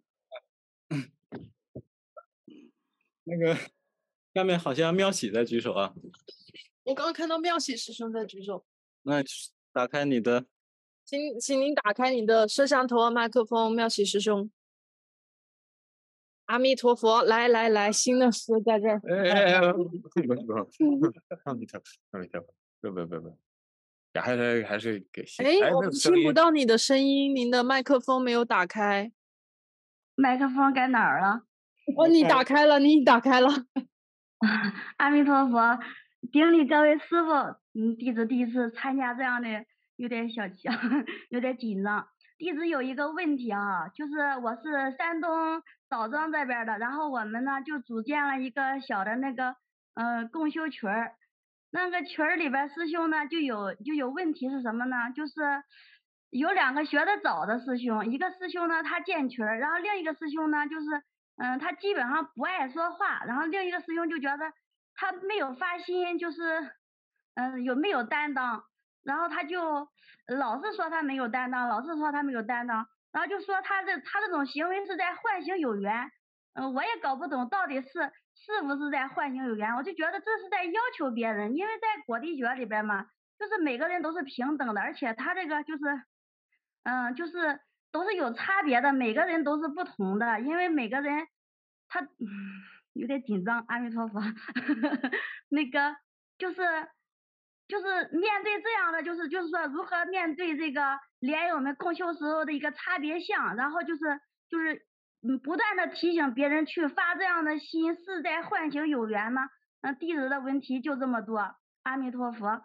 那个下面好像妙喜在举手啊， 我刚刚看到妙喜师兄在举手， 那打开你的， 请请您打开你的摄像头和麦克风，妙喜师兄。 阿弥陀佛，来来来，新的诗在这儿。 哎，不不不，阿弥陀佛，阿弥陀佛，不不不不，还是还是给新， 哎， 哎， 我们听不没有声音， 到你的声音，您的麦克风没有打开。 麦克风在哪儿了？ 哦，你打开了，你打开了。 阿弥陀佛，顶礼各位师傅，嗯，弟子第一次参加这样的，有点小小，有点紧张。弟子有一个问题啊，就是我是山东枣庄这边的，然后我们呢就组建了一个小的那个呃共修群儿，那个群儿里边师兄呢就有就有问题是什么呢？就是有两个学得早的师兄，一个师兄呢他建群儿，然后另一个师兄呢就是嗯他基本上不爱说话，然后另一个师兄就觉得他没有发心，就是嗯有没有担当。然后他就老是说他没有担当，老是说他没有担当，然后就说他这他这种行为是在唤醒有缘，嗯、呃，我也搞不懂到底是是不是在唤醒有缘，我就觉得这是在要求别人，因为在果地觉里边嘛，就是每个人都是平等的，而且他这个就是，嗯、呃，就是都是有差别的，每个人都是不同的，因为每个人他、嗯、有点紧张，阿弥陀佛，那个就是。就是面对这样的，就是就是说如何面对这个莲友们共修时候的一个差别相，然后就是就是嗯不断的提醒别人去发这样的心，是在唤醒有缘吗？那弟子的问题就这么多，阿弥陀佛。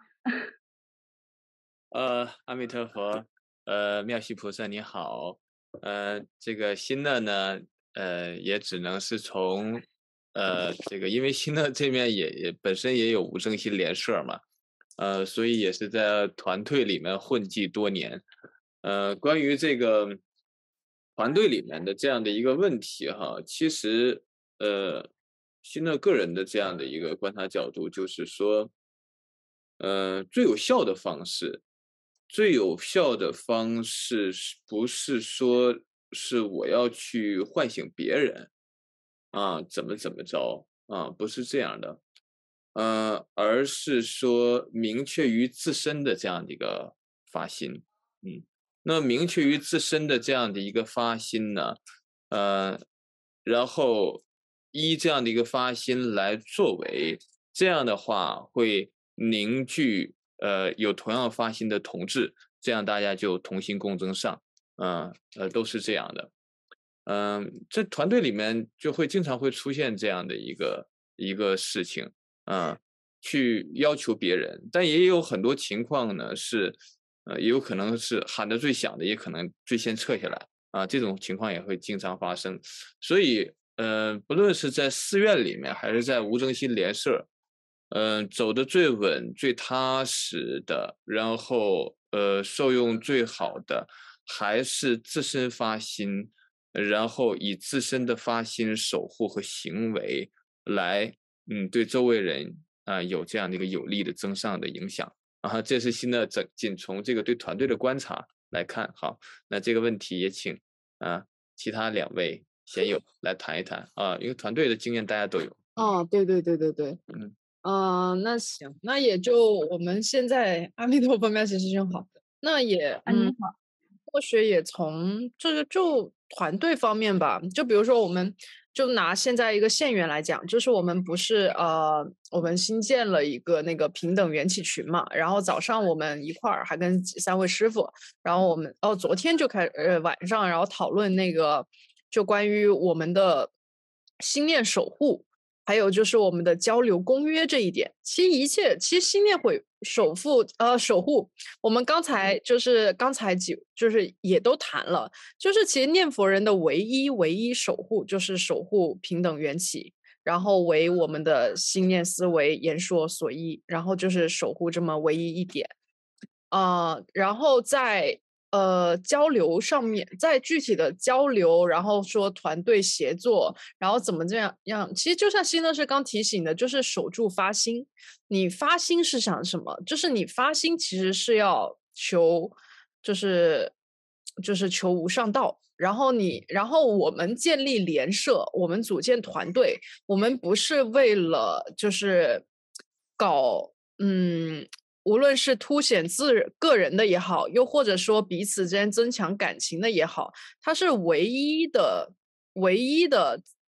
呃，阿弥陀佛，呃，妙系菩萨你好，呃，这个新的呢，呃，也只能是从呃这个，因为新的这边也也本身也有无正心莲社嘛。呃，所以也是在团队里面混迹多年。呃，关于这个团队里面的这样的一个问题哈，其实呃，新的个人的这样的一个观察角度就是说，呃，最有效的方式，最有效的方式是不是说是我要去唤醒别人啊，怎么怎么着啊，不是这样的。呃，而是说明确于自身的这样的一个发心，嗯，那明确于自身的这样的一个发心呢，呃，然后依这样的一个发心来作为，这样的话会凝聚呃有同样发心的同志，这样大家就同心共争上，嗯、呃，呃，都是这样的，嗯、呃，这团队里面就会经常会出现这样的一个一个事情。啊、呃，去要求别人，但也有很多情况呢是，呃，也有可能是喊得最响的，也可能最先撤下来啊、呃，这种情况也会经常发生。所以，呃，不论是在寺院里面，还是在无正心莲社，嗯、呃，走得最稳、最踏实的，然后呃，受用最好的，还是自身发心，然后以自身的发心守护和行为来。嗯，对周围人啊、呃、有这样的一个有利的增上的影响啊，这是新的整仅从这个对团队的观察来看。好，那这个问题也请啊其他两位贤友来谈一谈啊，因为团队的经验大家都有。 哦，对对对对对， 嗯， 呃，那行，那也就我们现在阿弥陀佛，妙行师兄好，那也啊，你嗯， 好， 或许也从这个就团队方面吧，就比如说我们就拿现在一个县员来讲，就是我们不是呃，我们新建了一个那个平等缘起群嘛，然后早上我们一块儿还跟三位师傅，然后我们哦昨天就开呃晚上然后讨论那个就关于我们的心念守护。还有就是我们的交流公约这一点，其实一切其实心念会守护呃守护，我们刚才就是刚才几就是也都谈了，就是其实念佛人的唯一唯一守护就是守护平等缘起，然后为我们的心念思维言说所依，然后就是守护这么唯一一点，呃，然后在呃交流上面，在具体的交流，然后说团队协作，然后怎么这样样，其实就像新乐是刚提醒的，就是守住发心。你发心是想什么？就是你发心其实是要求，就是就是求无上道。然后你，然后我们建立联社，我们组建团队，我们不是为了就是搞嗯。无论是凸显自个人的也好，又或者说彼此之间增强感情的也好，它是唯一的、唯一的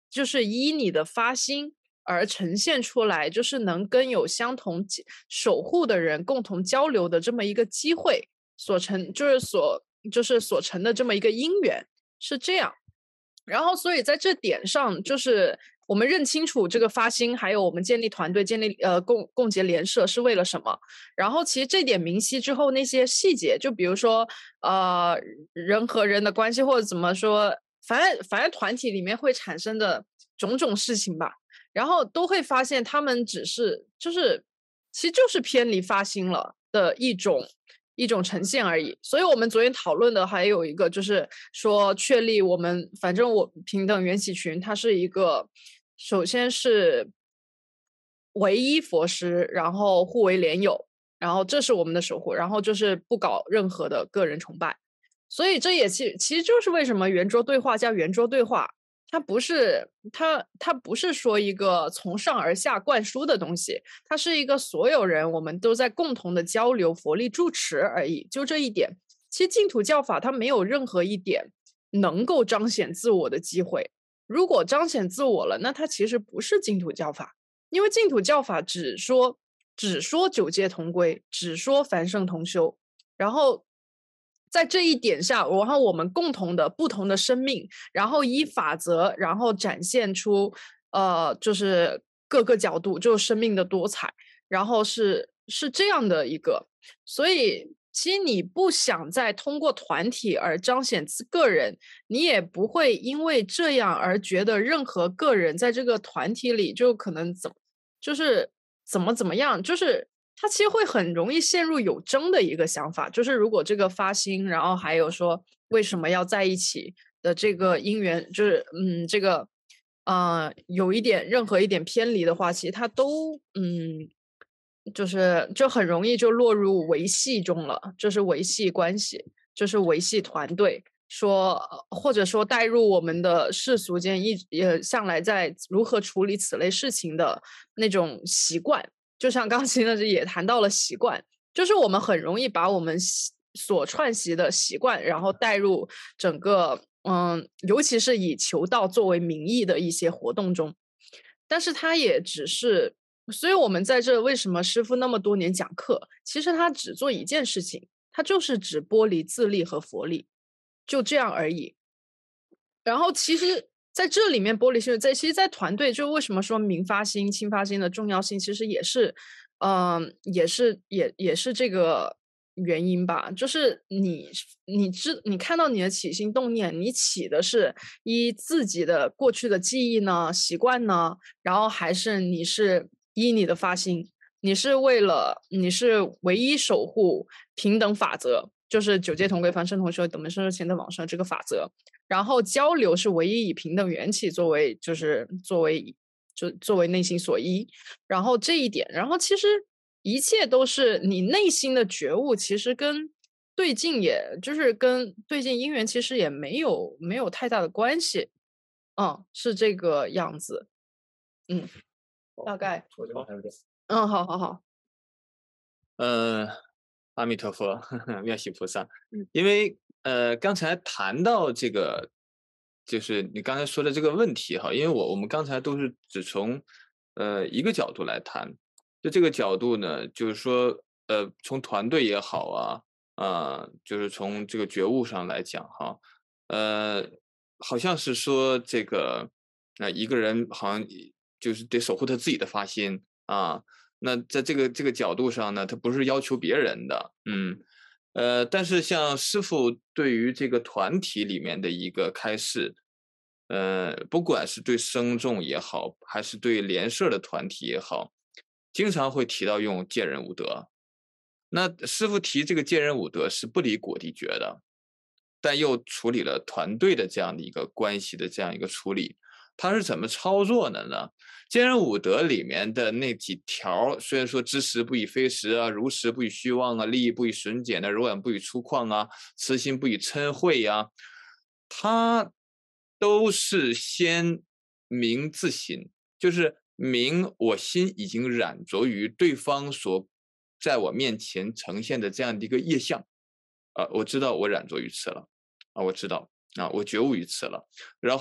就是依你的发心而呈现出来，就是能跟有相同守护的人共同交流的这么一个机会所成，就是所就是所成的这么一个因缘，是这样。然后所以在这点上，就是我们认清楚这个发心，还有我们建立团队、建立呃共共结联社是为了什么。然后其实这点明晰之后，那些细节，就比如说呃人和人的关系，或者怎么说，反正反正团体里面会产生的种种事情吧。然后都会发现他们只是就是其实就是偏离发心了的一种一种呈现而已。所以我们昨天讨论的还有一个就是说确立我们反正我平等缘起群，它是一个首先是唯一佛师，然后互为莲友，然后这是我们的守护，然后就是不搞任何的个人崇拜。所以这也其其实就是为什么圆桌对话叫圆桌对话，它不是它它不是说一个从上而下灌输的东西，它是一个所有人我们都在共同的交流佛力住持而已，就这一点。其实净土教法它没有任何一点能够彰显自我的机会，如果彰显自我了，那它其实不是净土教法，因为净土教法只说只说九界同归，只说凡圣同修，然后在这一点下，然后我们共同的不同的生命，然后依法则，然后展现出呃，就是各个角度，就是生命的多彩，然后是是这样的一个，所以其实你不想再通过团体而彰显个人，你也不会因为这样而觉得任何个人在这个团体里就可能怎么就是怎么怎么样，就是他其实会很容易陷入有争的一个想法，就是如果这个发心，然后还有说为什么要在一起的这个因缘，就是嗯，这个呃有一点任何一点偏离的话，其实他都嗯，就是就很容易就落入维系中了，就是维系关系，就是维系团队。说或者说带入我们的世俗间一也向来在如何处理此类事情的那种习惯，就像刚才呢也谈到了习惯，就是我们很容易把我们所串习的习惯，然后带入整个嗯，尤其是以求道作为名义的一些活动中，但是它也只是，所以我们在这为什么师父那么多年讲课，其实他只做一件事情，他就是只剥离自利和佛利。就这样而已。然后其实在这里面玻璃心在其实在团队就为什么说明发心亲发心的重要性，其实也是嗯、呃，也是也也是这个原因吧。就是你你知你看到你的起心动念，你起的是依自己的过去的记忆呢习惯呢，然后还是你是依你的发心，你是为了你是唯一守护平等法则，就是九界同归凡圣同修等门生前的往生这个法则，然后交流是唯一以平等缘起作为就是作为就作为内心所依，然后这一点，然后其实一切都是你内心的觉悟，其实跟对境也就是跟对境因缘其实也没有没有太大的关系，嗯，是这个样子，嗯，大概，嗯，好好好， 呃。阿弥陀佛，呵呵妙喜菩萨。因为呃，刚才谈到这个，就是你刚才说的这个问题哈，因为我我们刚才都是只从呃一个角度来谈，就这个角度呢，就是说呃，从团队也好啊，啊、呃，就是从这个觉悟上来讲哈，呃，好像是说这个啊、呃，一个人好像就是得守护他自己的发心啊。那在这个这个角度上呢，他不是要求别人的，嗯，呃，但是像师父对于这个团体里面的一个开示，呃，不管是对僧众也好，还是对联社的团体也好，经常会提到用戒人五德。那师父提这个戒人五德是不离果地觉的，但又处理了团队的这样的一个关系的这样一个处理，他是怎么操作的呢？戒人五德里面的那几条，虽然说知时不以非时啊，如实不以虚妄啊，利益不以损减啊，柔软不以粗犷啊，慈心不以嗔恚呀，它都是先明自心，就是明我心已经染着于对方所在我面前呈现的这样的一个业相，啊，我知道我染着于此了，啊，我知道啊，我觉悟于此了，然后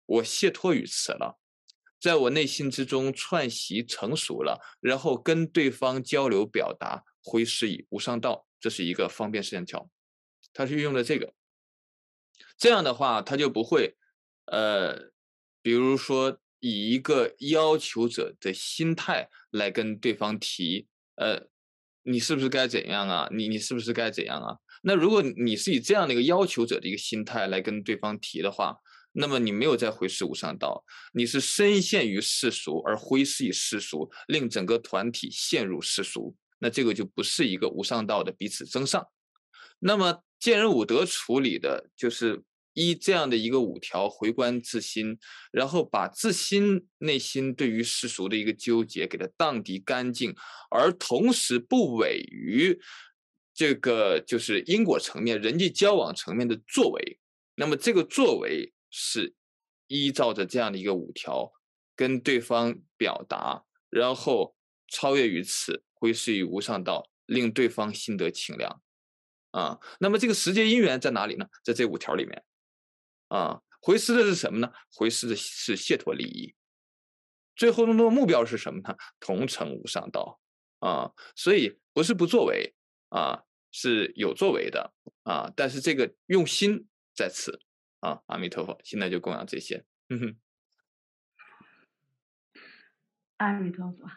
我解脱于此了，在我内心之中串习成熟了，然后跟对方交流表达，挥师以无上道，这是一个方便实践条，它是运用的这个。这样的话，他就不会，呃，比如说以一个要求者的心态来跟对方提，呃，你是不是该怎样啊？你你是不是该怎样啊？那如果你是以这样的一个要求者的一个心态来跟对方提的话，那么你没有在挥师无上道，你是深陷于世俗而挥师以世俗，令整个团体陷入世俗，那这个就不是一个无上道的彼此增上。那么见人五德处理的就是依这样的一个五条回观自心，然后把自心内心对于世俗的一个纠结给它荡涤干净，而同时不违于这个就是因果层面人际交往层面的作为。那么这个作为是依照着这样的一个五条跟对方表达，然后超越于此，挥师于无上道，令对方心得清凉。啊，那么这个时节因缘在哪里呢？在这五条里面，啊，回师的是什么呢？回师的是解脱利益，最后的目标是什么呢？同成无上道啊，所以不是不作为啊，是有作为的啊，但是这个用心在此啊。阿弥陀佛，现在就供养这些。嗯哼， 阿弥陀佛。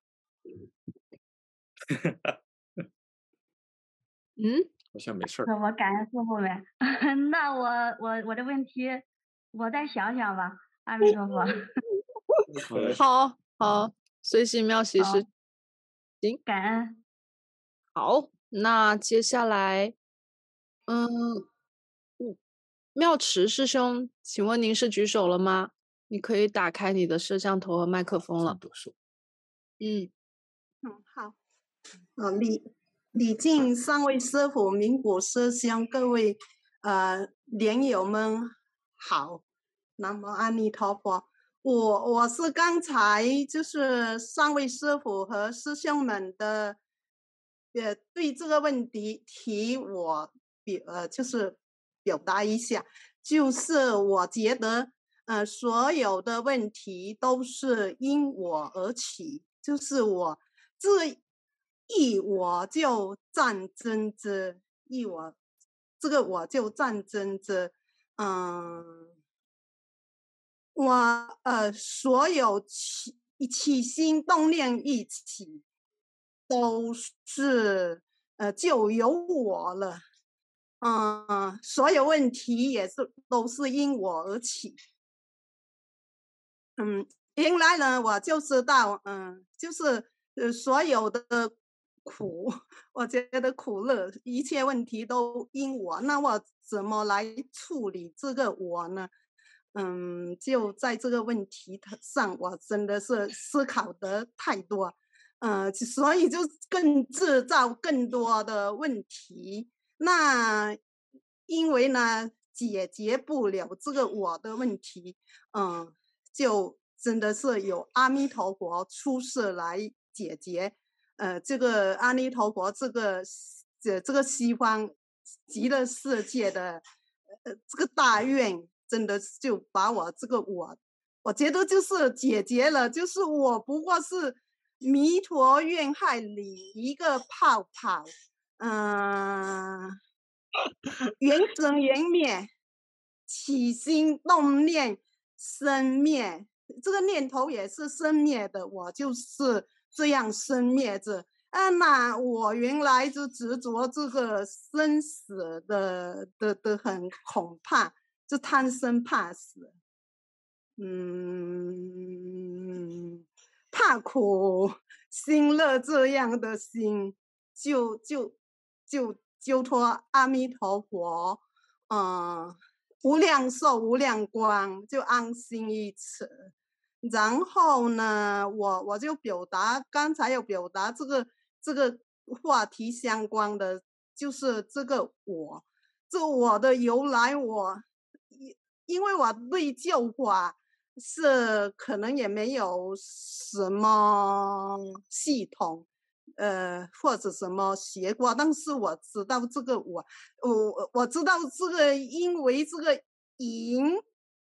嗯。 好像没事儿。 我感恩师父们，那我我我的问题，我再想想吧。阿弥陀佛。 好好，随喜妙喜是，行， 感恩。 好，那接下来，嗯，嗯，妙池师兄，请问您是举手了吗？你可以打开你的摄像头和麦克风了。 嗯嗯，好，呃，李李靖三位师父、名古师兄，各位呃莲友们好，南无阿弥陀佛。我我是刚才就是三位师父和师兄们的，呃，对这个问题提我表呃就是表达一下，就是我觉得呃所有的问题都是因我而起，就是我这一我就战争之一我，这个我就战争之，嗯。我呃，所有起起心动念一起，都是呃就由我了，嗯，所有问题也是都是因我而起，嗯，原来呢，我就知道，嗯，就是呃所有的苦，我觉得苦乐一切问题都因我，那我怎么来处理这个我呢？嗯，就在这个问题上，我真的是思考得太多，呃，所以就更制造更多的问题。那因为呢，解决不了这个我的问题，嗯，就真的是有阿弥陀佛出世来解决。呃，这个阿弥陀佛，这个这这个西方极乐世界的呃这个大愿。真的就把我这个我，我觉得就是解决了，就是我不过是弥陀愿海里一个泡泡，嗯、呃，缘生缘灭，起心动念生灭，这个念头也是生灭的，我就是这样生灭着。啊，那我原来就执着这个生死的的的很恐怕。就贪生怕死，嗯，怕苦心乐这样的心，就就就就托阿弥陀佛，嗯、呃，无量寿无量光，就安心于此。然后呢，我我就表达，刚才有表达这个这个话题相关的，就是这个我，这我的由来我。因为我对救法是可能也没有什么系统，呃，或者什么学过，但是我知道这个我，我我知道这个因为这个因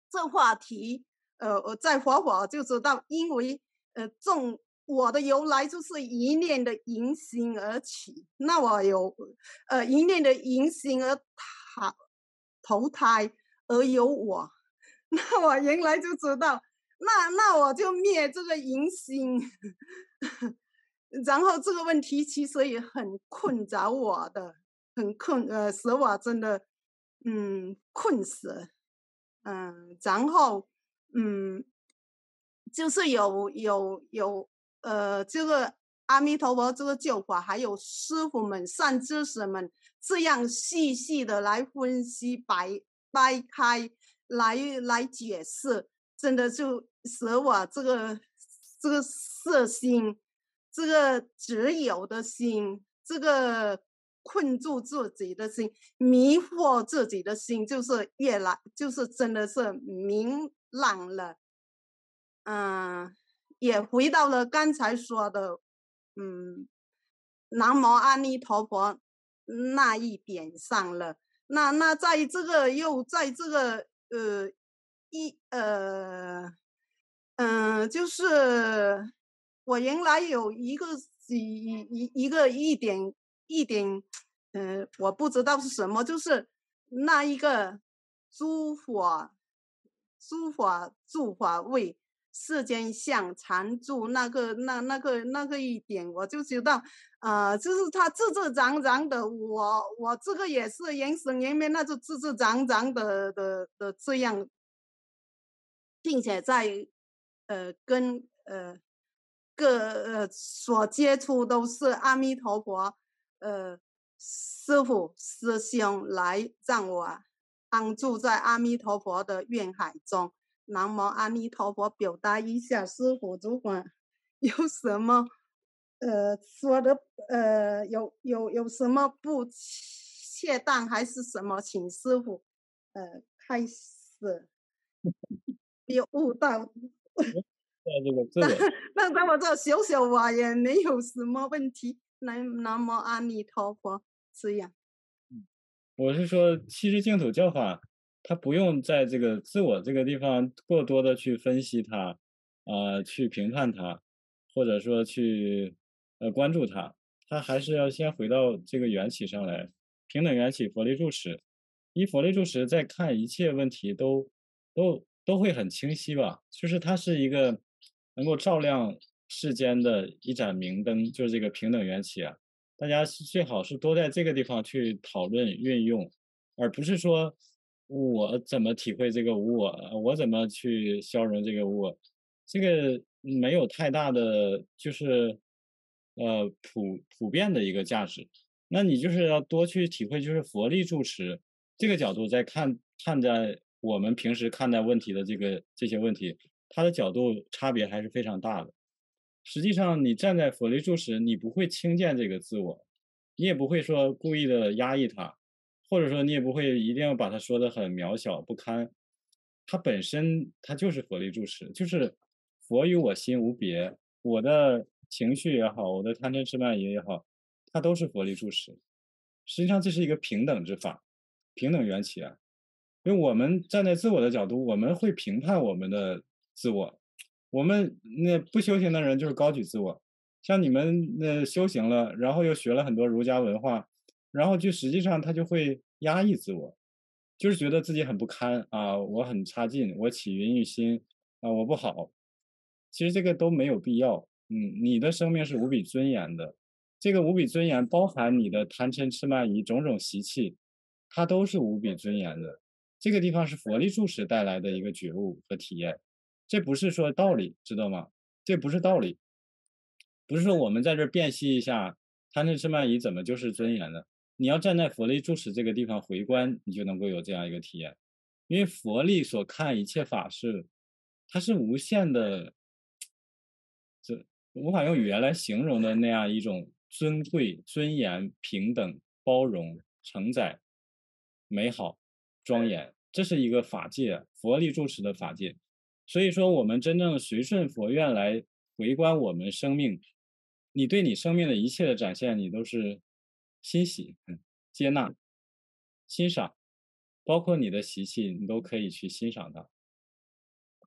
这话题，呃，我在佛法就知道，因为呃种我的由来就是一念的迎心而起，那我有呃一念的迎心而投投胎而有我，那我原来就知道，那那我就灭这个迎心。然后这个问题其实也很困扰我的，很困呃使我真的嗯困死。嗯，然后嗯，就是有有有呃，这个阿弥陀佛这个教法，还有师傅们、善知识们这样细细的来分析、掰掰开、来来解释，真的就使我这个这个色心、这个执有的心、这个困住自己的心、迷惑自己的心，就是越来就是真的是明朗了。嗯，也回到了刚才说的，嗯，南无阿弥陀佛那一点上了。那那在这个又在这个呃一呃嗯、呃，就是我原来有一个一一一个一点一点，嗯、呃，我不知道是什么，就是那一个诸法诸法诸法位。世间相常住那个那那个那个一点，我就知道，呃，就是他字字长长的，我我这个也是原始里面那就字字长长的的的这样，并且在呃跟呃各呃所接触都是阿弥陀佛呃师父师兄来让我安住在阿弥陀佛的愿海中。南无阿弥陀佛，表达一下，师傅如果有什么呃说的呃有有有什么不恰当还是什么，请师傅呃开始，有悟到。 在这个自我， 那那我这小小我也没有什么问题。南南无阿弥陀佛，这样。 我是说，其实净土教法，它不用在这个自我这个地方过多的去分析它，啊、去评判它，或者说去呃关注它，它还是要先回到这个缘起上来，平等缘起，佛力住持，依佛力住持再看一切问题都都都会很清晰吧，就是它是一个能够照亮世间的一盏明灯，就是这个平等缘起啊。大家是最好是多在这个地方去讨论运用，而不是说我怎么体会这个无我，我怎么去消融这个无我，这个没有太大的就是呃普普遍的一个价值。那你就是要多去体会，就是佛力住持这个角度在看看待我们平时看待问题的这个这些问题，它的角度差别还是非常大的。实际上，你站在佛力住持，你不会轻贱这个自我，你也不会说故意的压抑它，或者说你也不会一定要把它说的很渺小不堪。它本身它就是佛力住持，就是佛与我心无别，我的情绪也好，我的贪嗔痴慢疑也好，它都是佛力住持。实际上这是一个平等之法，平等缘起啊。因为我们站在自我的角度，我们会评判我们的自我。我们那不修行的人就是高举自我，像你们那修行了，然后又学了很多儒家文化，然后就实际上他就会压抑自我，就是觉得自己很不堪啊，我很差劲，我起云欲心啊，我不好。其实这个都没有必要。嗯，你的生命是无比尊严的，这个无比尊严包含你的贪嗔痴慢疑种种习气，它都是无比尊严的。这个地方是佛力住持带来的一个觉悟和体验，这不是说道理，知道吗？这不是道理，不是说我们在这儿辨析一下贪嗔痴慢疑怎么就是尊严的。你要站在佛力住持这个地方回观，你就能够有这样一个体验。因为佛力所看一切法事，它是无限的，这无法用语言来形容的那样一种尊贵、尊严、平等、包容、承载、美好、庄严，这是一个法界，佛力住持的法界。所以说，我们真正随顺佛愿来回观我们生命，你对你生命的一切的展现，你都是欣喜、接纳、欣赏，包括你的习气，你都可以去欣赏它。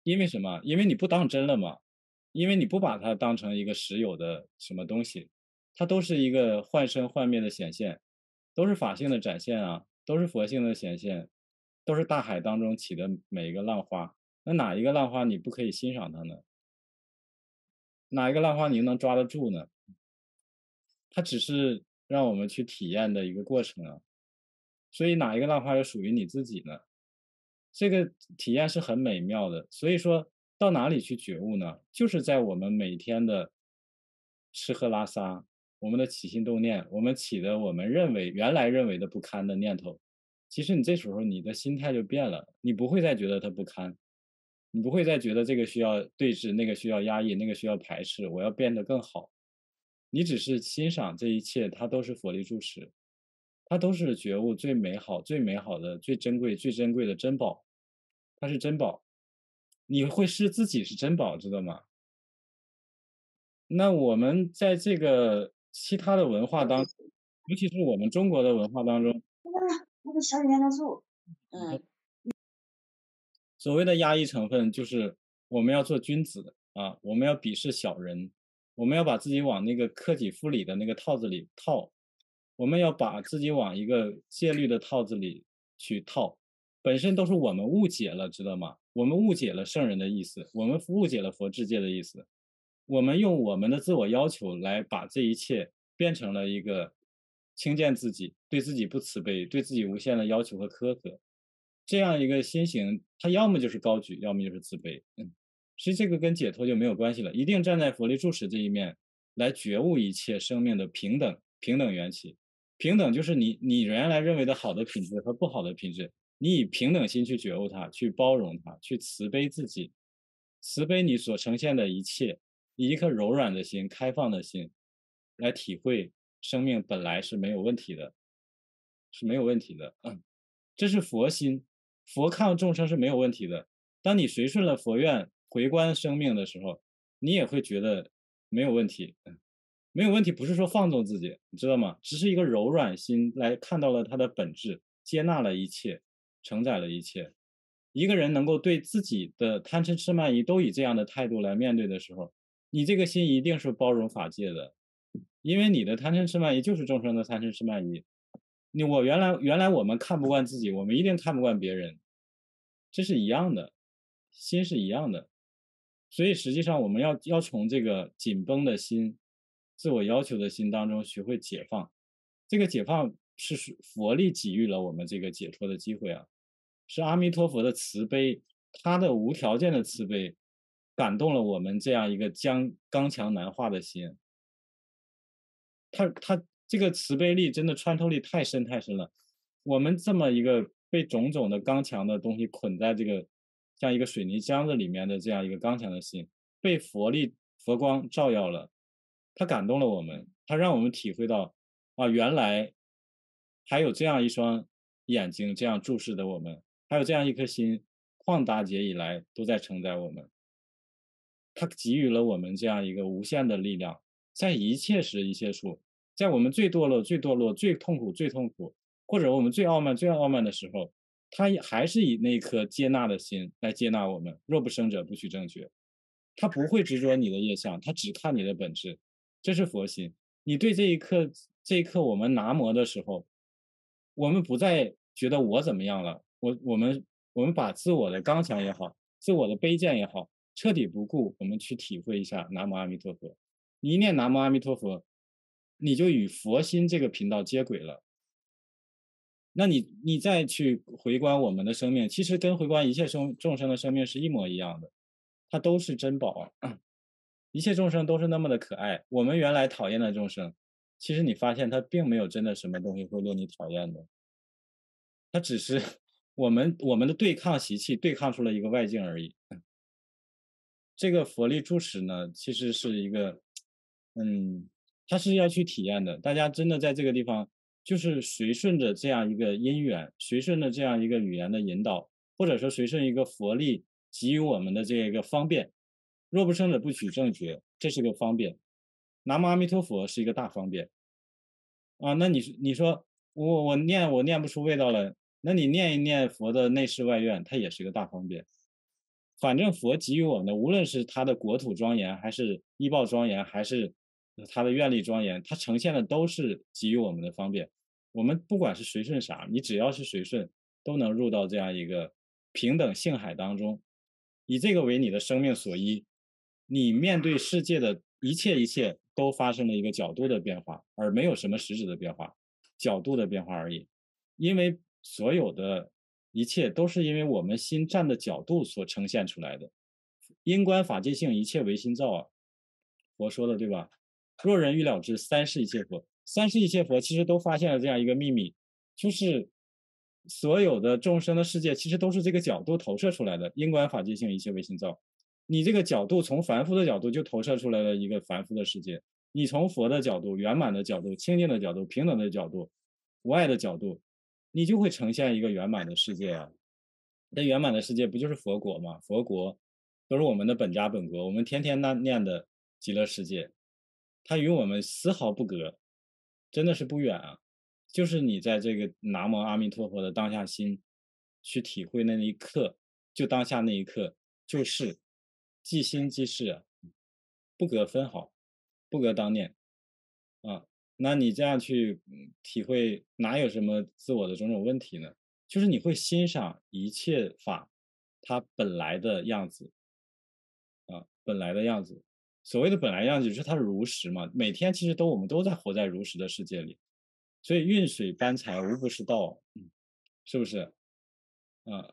因为什么？因为你不当真了嘛，因为你不把它当成一个实有的什么东西，它都是一个幻生幻灭的显现，都是法性的展现啊，都是佛性的显现，都是大海当中起的每一个浪花。那哪一个浪花你不可以欣赏它呢？哪一个浪花你能抓得住呢？它只是让我们去体验的一个过程啊。所以哪一个浪花又属于你自己呢？这个体验是很美妙的。所以说到哪里去觉悟呢？就是在我们每天的吃喝拉撒，我们的起心动念，我们起的我们认为原来认为的不堪的念头，其实你这时候你的心态就变了，你不会再觉得它不堪，你不会再觉得这个需要对峙，那个需要压抑，那个需要排斥，我要变得更好。你只是欣赏这一切，它都是佛力注释，它都是觉悟最美好、最美好的、最珍贵、最珍贵的珍宝，它是珍宝。你会视自己是珍宝，知道吗？那我们在这个其他的文化当中，尤其是我们中国的文化当中， 那个小人的醋，嗯， 所谓的压抑成分就是我们要做君子啊，我们要鄙视小人，我们要把自己往那个克己复礼的那个套子里套，我们要把自己往一个戒律的套子里去套，本身都是我们误解了，知道吗？我们误解了圣人的意思，我们误解了佛智界的意思，我们用我们的自我要求来把这一切变成了一个轻贱自己，对自己不慈悲，对自己无限的要求和苛刻。这样一个心行，它要么就是高举，要么就是自卑。嗯，其实这个跟解脱就没有关系了，一定站在佛力注释这一面来觉悟一切生命的平等，平等缘起。平等就是你你原来认为的好的品质和不好的品质，你以平等心去觉悟它，去包容它，去慈悲自己，慈悲你所呈现的一切，以一颗柔软的心、开放的心来体会生命本来是没有问题的，是没有问题的。嗯，这是佛心，佛看众生是没有问题的。当你随顺了佛愿，回观生命的时候，你也会觉得没有问题。嗯，没有问题不是说放纵自己，你知道吗？只是一个柔软心来看到了它的本质，接纳了一切，承载了一切。一个人能够对自己的贪嗔痴慢疑都以这样的态度来面对的时候，你这个心一定是包容法界的，因为你的贪嗔痴慢疑就是众生的贪嗔痴慢疑。你我原来原来我们看不惯自己，我们一定看不惯别人，这是一样的，心是一样的。所以实际上我们要要从这个紧绷的心、自我要求的心当中学会解放。这个解放是佛力给予了我们这个解脱的机会啊，是阿弥陀佛的慈悲，他的无条件的慈悲，感动了我们这样一个将刚强难化的心。他他这个慈悲力真的穿透力太深太深了。我们这么一个被种种的刚强的东西捆在这个像一个水泥浆子里面的这样一个刚强的心，被佛力佛光照耀了，他感动了我们，他让我们体会到啊，原来还有这样一双眼睛这样注视的我们，还有这样一颗心，旷达劫以来都在承载我们。他给予了我们这样一个无限的力量，在一切时一切处，在我们最堕落、最堕落、最痛苦、最痛苦，或者我们最傲慢、最傲慢的时候，他还是以那颗接纳的心来接纳我们。若不生者，不取正觉。他不会执着你的业相，他只看你的本质，这是佛心。你对这一刻，这一刻我们拿摩的时候，我们不再觉得我怎么样了，我我们我们把自我的刚强也好，自我的卑贱也好，彻底不顾，我们去体会一下南无阿弥陀佛。你一念南无阿弥陀佛，你就与佛心这个频道接轨了。那你你再去回观我们的生命，其实跟回观一切众众生的生命是一模一样的，它都是珍宝啊！一切众生都是那么的可爱。我们原来讨厌的众生，其实你发现它并没有真的什么东西会令你讨厌的，它只是我们我们的对抗习气对抗出了一个外境而已。这个佛力注释呢，其实是一个，嗯，它是要去体验的。大家真的在这个地方，就是随顺着这样一个因缘，随顺着这样一个语言的引导，或者说随顺一个佛力给予我们的这个方便。若不生者，不取正觉，这是个方便。南无阿弥陀佛是一个大方便啊。那你你说我我念我念不出味道来，那你念一念佛的内视外愿，它也是个大方便。 反正佛给予我们的，无论是他的国土庄严，还是医报庄严，还是他的愿力庄严，它呈现的都是给予我们的方便。我们不管是随顺啥，你只要是随顺，都能入到这样一个平等性海当中，以这个为你的生命所依，你面对世界的一切一切都发生了一个角度的变化，而没有什么实质的变化，角度的变化而已。因为所有的一切都是因为我们心站的角度所呈现出来的。因观法界性，一切唯心造啊，佛说的对吧？若人欲了知，三世一切佛。三世一切佛其实都发现了这样一个秘密，就是所有的众生的世界其实都是这个角度投射出来的。因观法界性，一切唯心造。你这个角度从凡夫的角度就投射出来了一个凡夫的世界，你从佛的角度、圆满的角度、清净的角度、平等的角度、无爱的角度，你就会呈现一个圆满的世界啊。那圆满的世界不就是佛国吗？佛国都是我们的本家本国，我们天天那念的极乐世界，它与我们丝毫不隔，真的是不远啊。就是你在这个南无阿弥陀佛的当下心去体会那一刻，就当下那一刻就是即心即是啊，不隔分毫，不隔当念啊。那你这样去体会，哪有什么自我的种种问题呢？就是你会欣赏一切法它本来的样子啊，本来的样子。所谓的本来样子就是它如实嘛，每天其实都我们都在活在如实的世界里。所以运水搬柴无不是道，嗯，是不是？啊，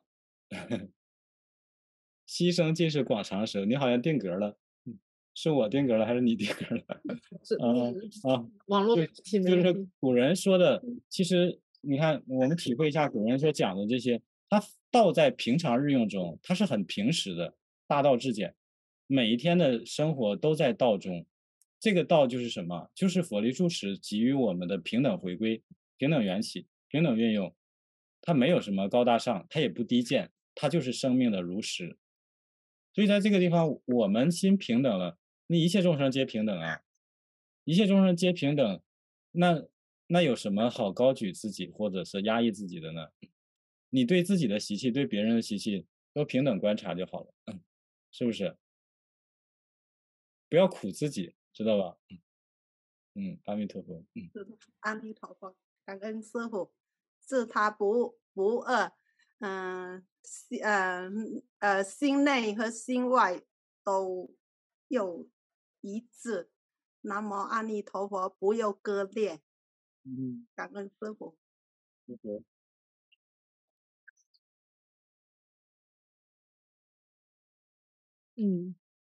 牺牲尽是广长舌，你好像定格了，嗯，是我定格了还是你定格了？啊啊， 网络就是古人说的，其实你看，我们体会一下古人所讲的这些，他道在平常日用中，它是很平实的，大道至简，每一天的生活都在道中。这个道就是什么？就是佛力住持给予我们的平等回归、平等缘起、平等运用。它没有什么高大上，它也不低贱，它就是生命的如实。所以在这个地方，我们心平等了，那一切众生皆平等啊！一切众生皆平等，那那有什么好高举自己或者是压抑自己的呢？你对自己的习气、对别人的习气都平等观察就好了，嗯，是不是？不要苦自己。知道吧？嗯，阿弥陀佛。嗯， 阿弥陀佛，感恩师父，自他不不二，嗯、呃，呃呃，心内和心外都有一致。南无阿弥陀佛，不要割裂。 嗯， 感恩师父。 师父。 嗯。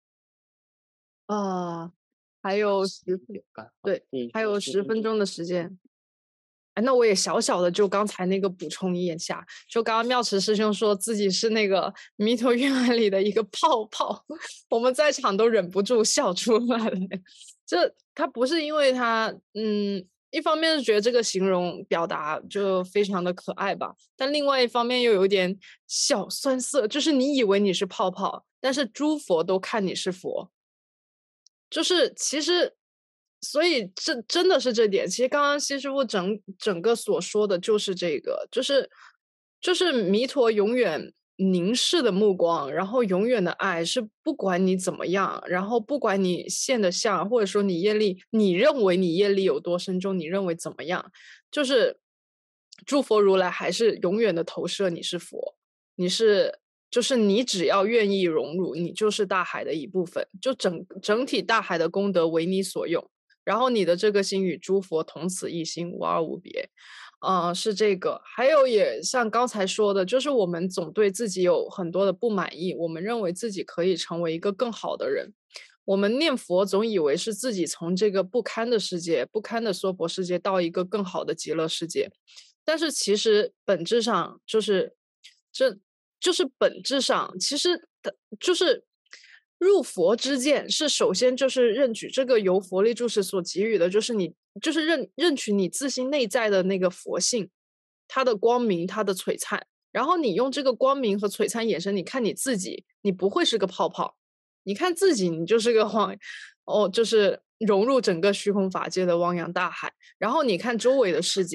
啊。还有十分，对，还有十分钟的时间。哎，那我也小小的就刚才那个补充一下，就刚刚妙慈师兄说自己是那个弥陀愿爱里的一个泡泡，我们在场都忍不住笑出来了。这他不是因为他，嗯，一方面是觉得这个形容表达就非常的可爱吧，但另外一方面又有点小酸涩，就是你以为你是泡泡，但是诸佛都看你是佛。就是其实，所以这真的是这点。其实刚刚西师傅整整个所说的就是这个，就是就是弥陀永远凝视的目光，然后永远的爱是不管你怎么样，然后不管你现的像，或者说你业力，你认为你业力有多深重，你认为怎么样，就是诸佛如来还是永远的投射你是佛，你是。就是你只要愿意融入，你就是大海的一部分，就整整体大海的功德为你所用，然后你的这个心与诸佛同此一心，无二无别，呃，是这个。还有也像刚才说的，就是我们总对自己有很多的不满意，我们认为自己可以成为一个更好的人，我们念佛总以为是自己从这个不堪的世界、不堪的娑婆世界到一个更好的极乐世界，但是其实本质上就是这。就是本质上，其实的就是入佛之见是首先就是认取这个由佛力住持所给予的，就是你就是认认取你自心内在的那个佛性，它的光明，它的璀璨，然后你用这个光明和璀璨眼神，你看你自己，你不会是个泡泡，你看自己，你就是个荒，哦，就是融入整个虚空法界的汪洋大海，然后你看周围的世界。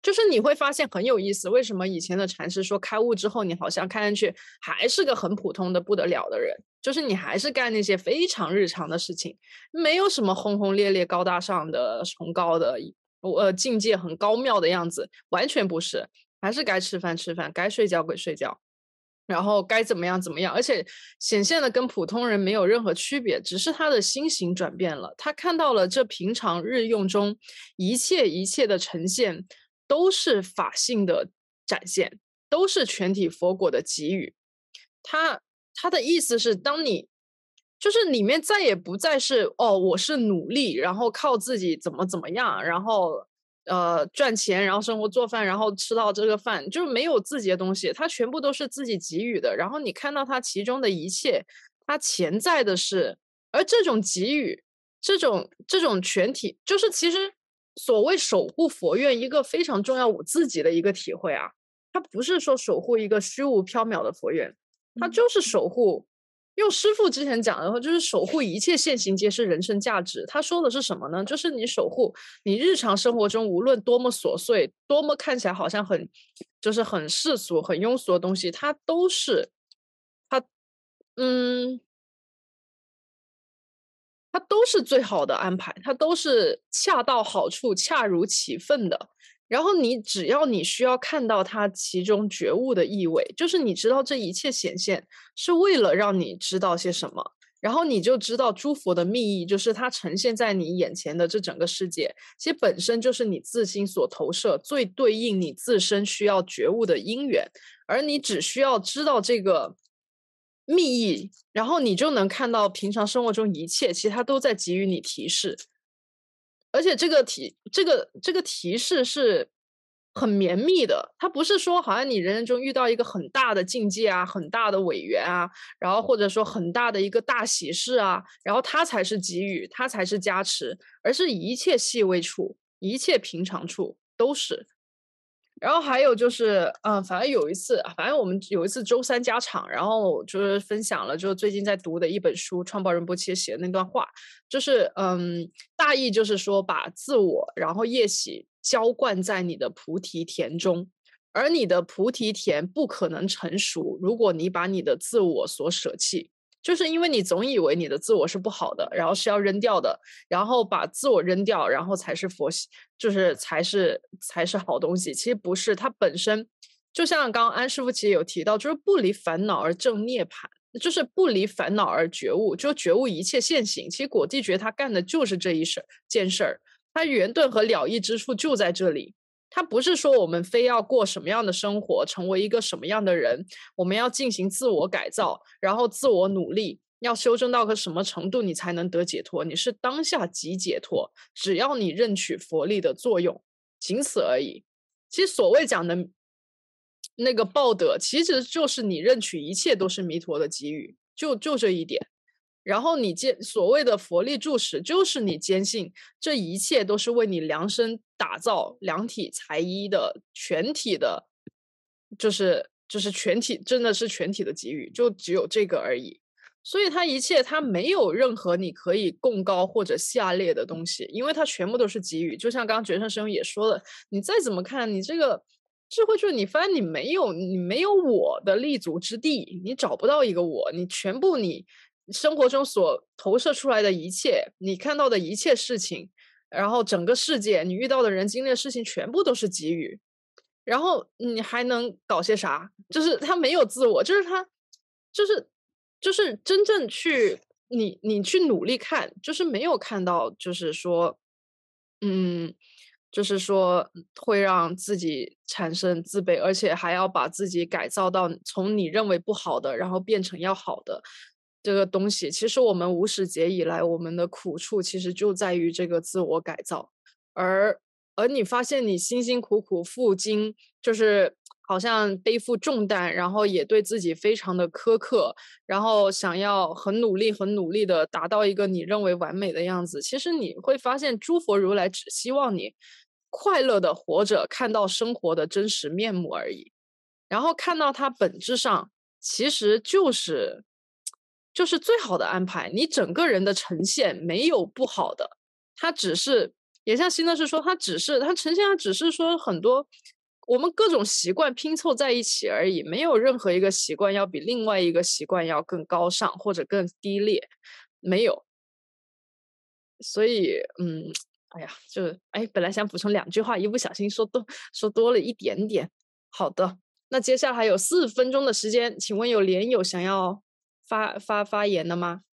就是你会发现很有意思，为什么以前的禅师说开悟之后，你好像看上去还是个很普通的不得了的人，就是你还是干那些非常日常的事情，没有什么轰轰烈烈、高大上的、崇高的，呃，境界很高妙的样子，完全不是，还是该吃饭吃饭，该睡觉该睡觉。然后该怎么样怎么样，而且显现的跟普通人没有任何区别，只是他的心形转变了，他看到了这平常日用中一切一切的呈现都是法性的展现，都是全体佛果的给予。他他的意思是，当你就是里面再也不再是哦，我是努力，然后靠自己怎么怎么样，然后呃赚钱，然后生活做饭，然后吃到这个饭，就是没有自己的东西，它全部都是自己给予的。然后你看到它其中的一切，它潜在的是，而这种给予，这种这种全体，就是其实所谓守护佛院一个非常重要我自己的一个体会啊，它不是说守护一个虚无缥缈的佛院，它就是守护。用师父之前讲的话，就是守护一切现行皆是人生价值。他说的是什么呢？就是你守护你日常生活中无论多么琐碎，多么看起来好像很就是很世俗、很庸俗的东西，它都是它嗯，它都是最好的安排，它都是恰到好处、恰如其分的。然后你只要你需要看到它其中觉悟的意味，就是你知道这一切显现是为了让你知道些什么，然后你就知道诸佛的密意，就是它呈现在你眼前的这整个世界，其实本身就是你自心所投射，最对应你自身需要觉悟的因缘，而你只需要知道这个密意，然后你就能看到平常生活中一切，其实它都在给予你提示。而且这个提这个这个提示是很绵密的，它不是说好像你人生中遇到一个很大的境界啊，很大的委员啊，然后或者说很大的一个大喜事啊，然后它才是给予，它才是加持，而是一切细微处，一切平常处都是。然后还有就是，嗯，反正有一次，反正我们有一次周三加场，然后就是分享了，就是最近在读的一本书，川宝仁波切写的那段话，就是嗯，大意就是说，把自我然后业喜浇灌在你的菩提田中，而你的菩提田不可能成熟，如果你把你的自我所舍弃。就是因为你总以为你的自我是不好的，然后是要扔掉的，然后把自我扔掉，然后才是佛系，就是才是才是好东西。其实不是，它本身就像刚刚安师傅其实有提到，就是不离烦恼而正涅槃，就是不离烦恼而觉悟，就觉悟一切现行。其实果地觉他干的就是这一事件事儿，他圆顿和了义之处就在这里。他不是说我们非要过什么样的生活，成为一个什么样的人，我们要进行自我改造，然后自我努力，要修正到个什么程度你才能得解脱，你是当下即解脱，只要你认取佛力的作用，仅此而已。其实所谓讲的那个报德，其实就是你认取一切都是弥陀的给予，就就这一点。然后你坚所谓的佛力注释，就是你坚信这一切都是为你量身打造量体裁衣的全体的，就是就是全体，真的是全体的给予，就只有这个而已。所以它一切它没有任何你可以共高或者下列的东西，因为它全部都是给予。就像刚刚觉胜师兄也说了，你再怎么看，你这个智慧就是你发现你没有你没有我的立足之地，你找不到一个我，你全部你生活中所投射出来的一切，你看到的一切事情，然后整个世界你遇到的人经历的事情全部都是给予，然后你还能搞些啥？就是他没有自我，就是他就是就是真正去你你去努力看，就是没有看到就是说嗯就是说会让自己产生自卑，而且还要把自己改造到从你认为不好的然后变成要好的这个东西。其实我们无始劫以来我们的苦处其实就在于这个自我改造，而而你发现你辛辛苦苦负荆，就是好像背负重担，然后也对自己非常的苛刻，然后想要很努力很努力的达到一个你认为完美的样子，其实你会发现诸佛如来只希望你快乐的活着，看到生活的真实面目而已，然后看到它本质上其实就是就是最好的安排，你整个人的呈现没有不好的，它只是也像新的是说，它只是它呈现，它只是说很多我们各种习惯拼凑在一起而已，没有任何一个习惯要比另外一个习惯要更高尚或者更低劣，没有。所以，嗯，哎呀，就哎，本来想补充两句话，一不小心说多说多了一点点。好的，那接下来还有四分钟的时间，请问有连友想要发发发言的吗？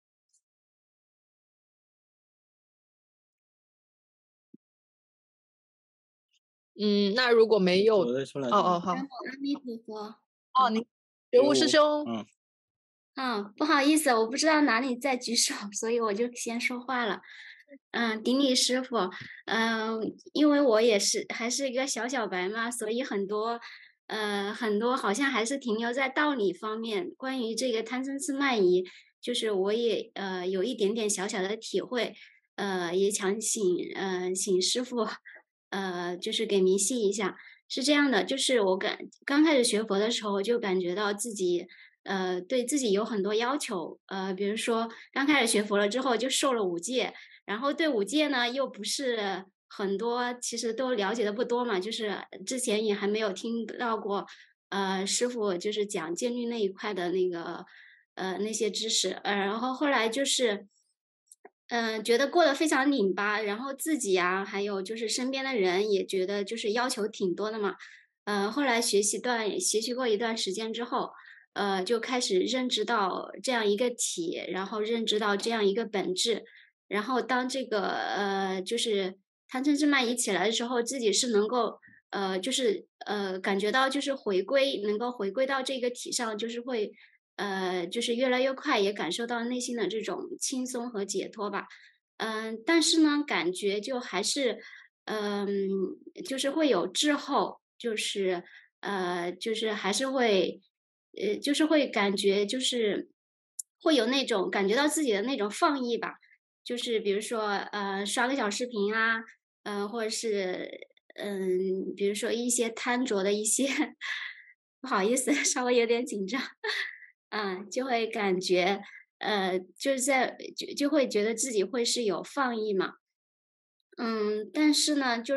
嗯，那如果没有， 我再出来。 哦哦好， 南无阿弥陀佛。 哦，您觉悟师兄， 嗯， 嗯，不好意思，我不知道哪里在举手，所以我就先说话了。嗯，顶礼师傅。嗯，因为我也是还是一个小小白嘛，所以很多呃很多好像还是停留在道理方面。关于这个贪嗔痴慢疑，就是我也呃有一点点小小的体会，呃，也想请呃请师傅呃就是给明细一下。是这样的，就是我感刚开始学佛的时候，就感觉到自己，呃，对自己有很多要求，呃，比如说刚开始学佛了之后就受了五戒，然后对五戒呢又不是很多，其实都了解的不多嘛，就是之前也还没有听到过，呃，师傅就是讲戒律那一块的那个，呃，那些知识，呃，然后后来就是。嗯，呃觉得过得非常拧巴，然后自己啊，还有就是身边的人也觉得就是要求挺多的嘛。呃，后来学习段学习过一段时间之后，呃，就开始认知到这样一个体，然后认知到这样一个本质，然后当这个呃就是贪嗔痴慢疑起来的时候，自己是能够呃就是呃感觉到就是回归，能够回归到这个体上，就是会呃，就是越来越快，也感受到内心的这种轻松和解脱吧。嗯，但是呢，感觉就还是，嗯，就是会有滞后，就是呃，就是还是会，呃，就是会感觉就是会有那种感觉到自己的那种放逸吧，就是比如说呃，刷个小视频啊，嗯、或者是嗯，比如说一些贪着的一些，不好意思，稍微有点紧张。嗯，就会感觉，呃，就是在就就会觉得自己会是有放逸嘛。嗯，但是呢，就是，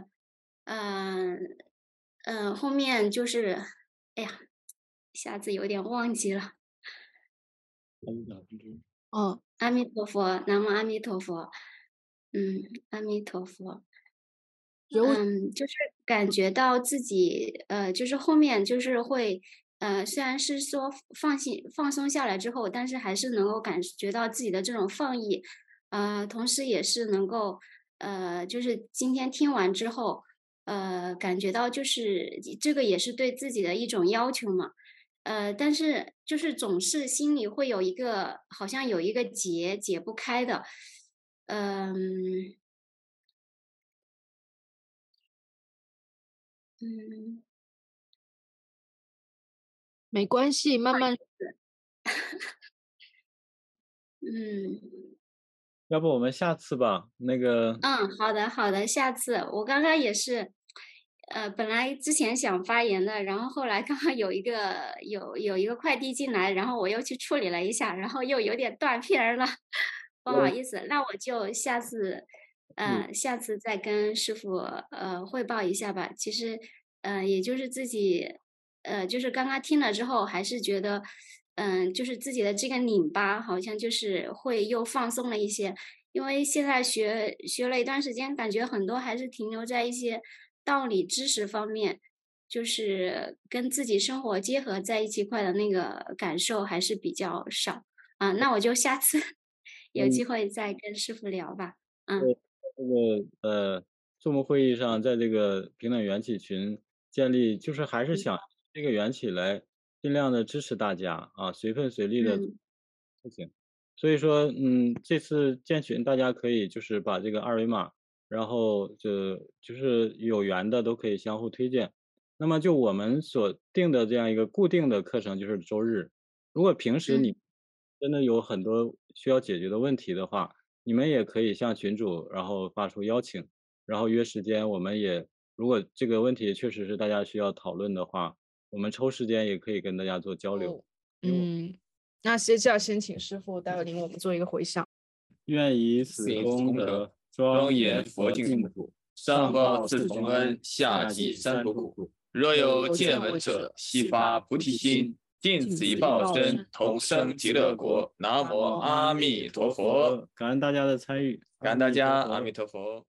嗯、嗯、后面就是，哎呀，一下子有点忘记了。 嗯， 阿弥陀佛，南无阿弥陀佛。嗯，阿弥陀佛。 觉悟嗯，就是感觉到自己，呃，就是后面就是会，呃，虽然是说放心放松下来之后，但是还是能够感觉到自己的这种放逸，呃，同时也是能够，呃，就是今天听完之后，呃，感觉到就是这个也是对自己的一种要求嘛，呃，但是就是总是心里会有一个好像有一个结解不开的，嗯嗯。 没关系，慢慢嗯要不我们下次吧，那个嗯，好的好的，下次我刚刚也是，呃，本来之前想发言的，然后后来刚刚有一个有有一个快递进来，然后我又去处理了一下，然后又有点断片儿了，不好意思，那我就下次， 嗯呃，下次再跟师傅呃汇报一下吧。其实，呃，也就是自己，呃，就是刚刚听了之后，还是觉得，嗯、就是自己的这个拧巴好像就是会又放松了一些。因为现在学学了一段时间，感觉很多还是停留在一些道理知识方面，就是跟自己生活结合在一起块的那个感受还是比较少啊。那我就下次有嗯， 机会再跟师傅聊吧。嗯对，这个呃，众目会议上，在这个平等缘起群建立，就是还是嗯想这个缘起来尽量的支持大家啊，随份随力的嗯事情。所以说，嗯，这次建群大家可以就是把这个二维码，然后就就是有缘的都可以相互推荐。那么就我们所定的这样一个固定的课程就是周日，如果平时嗯你真的有很多需要解决的问题的话，你们也可以向群主然后发出邀请，然后约时间，我们也如果这个问题确实是大家需要讨论的话，我们抽时间也可以跟大家做交流。 哦，嗯，那接下来先请师傅带领我们做一个回向。 愿以此此功德功德庄严佛净土，上报四重恩，下济三途苦。若有见闻者，悉发菩提心，尽此一报身，同生极乐国。南无阿弥陀佛。 感恩大家的参与， 感恩大家，阿弥陀佛。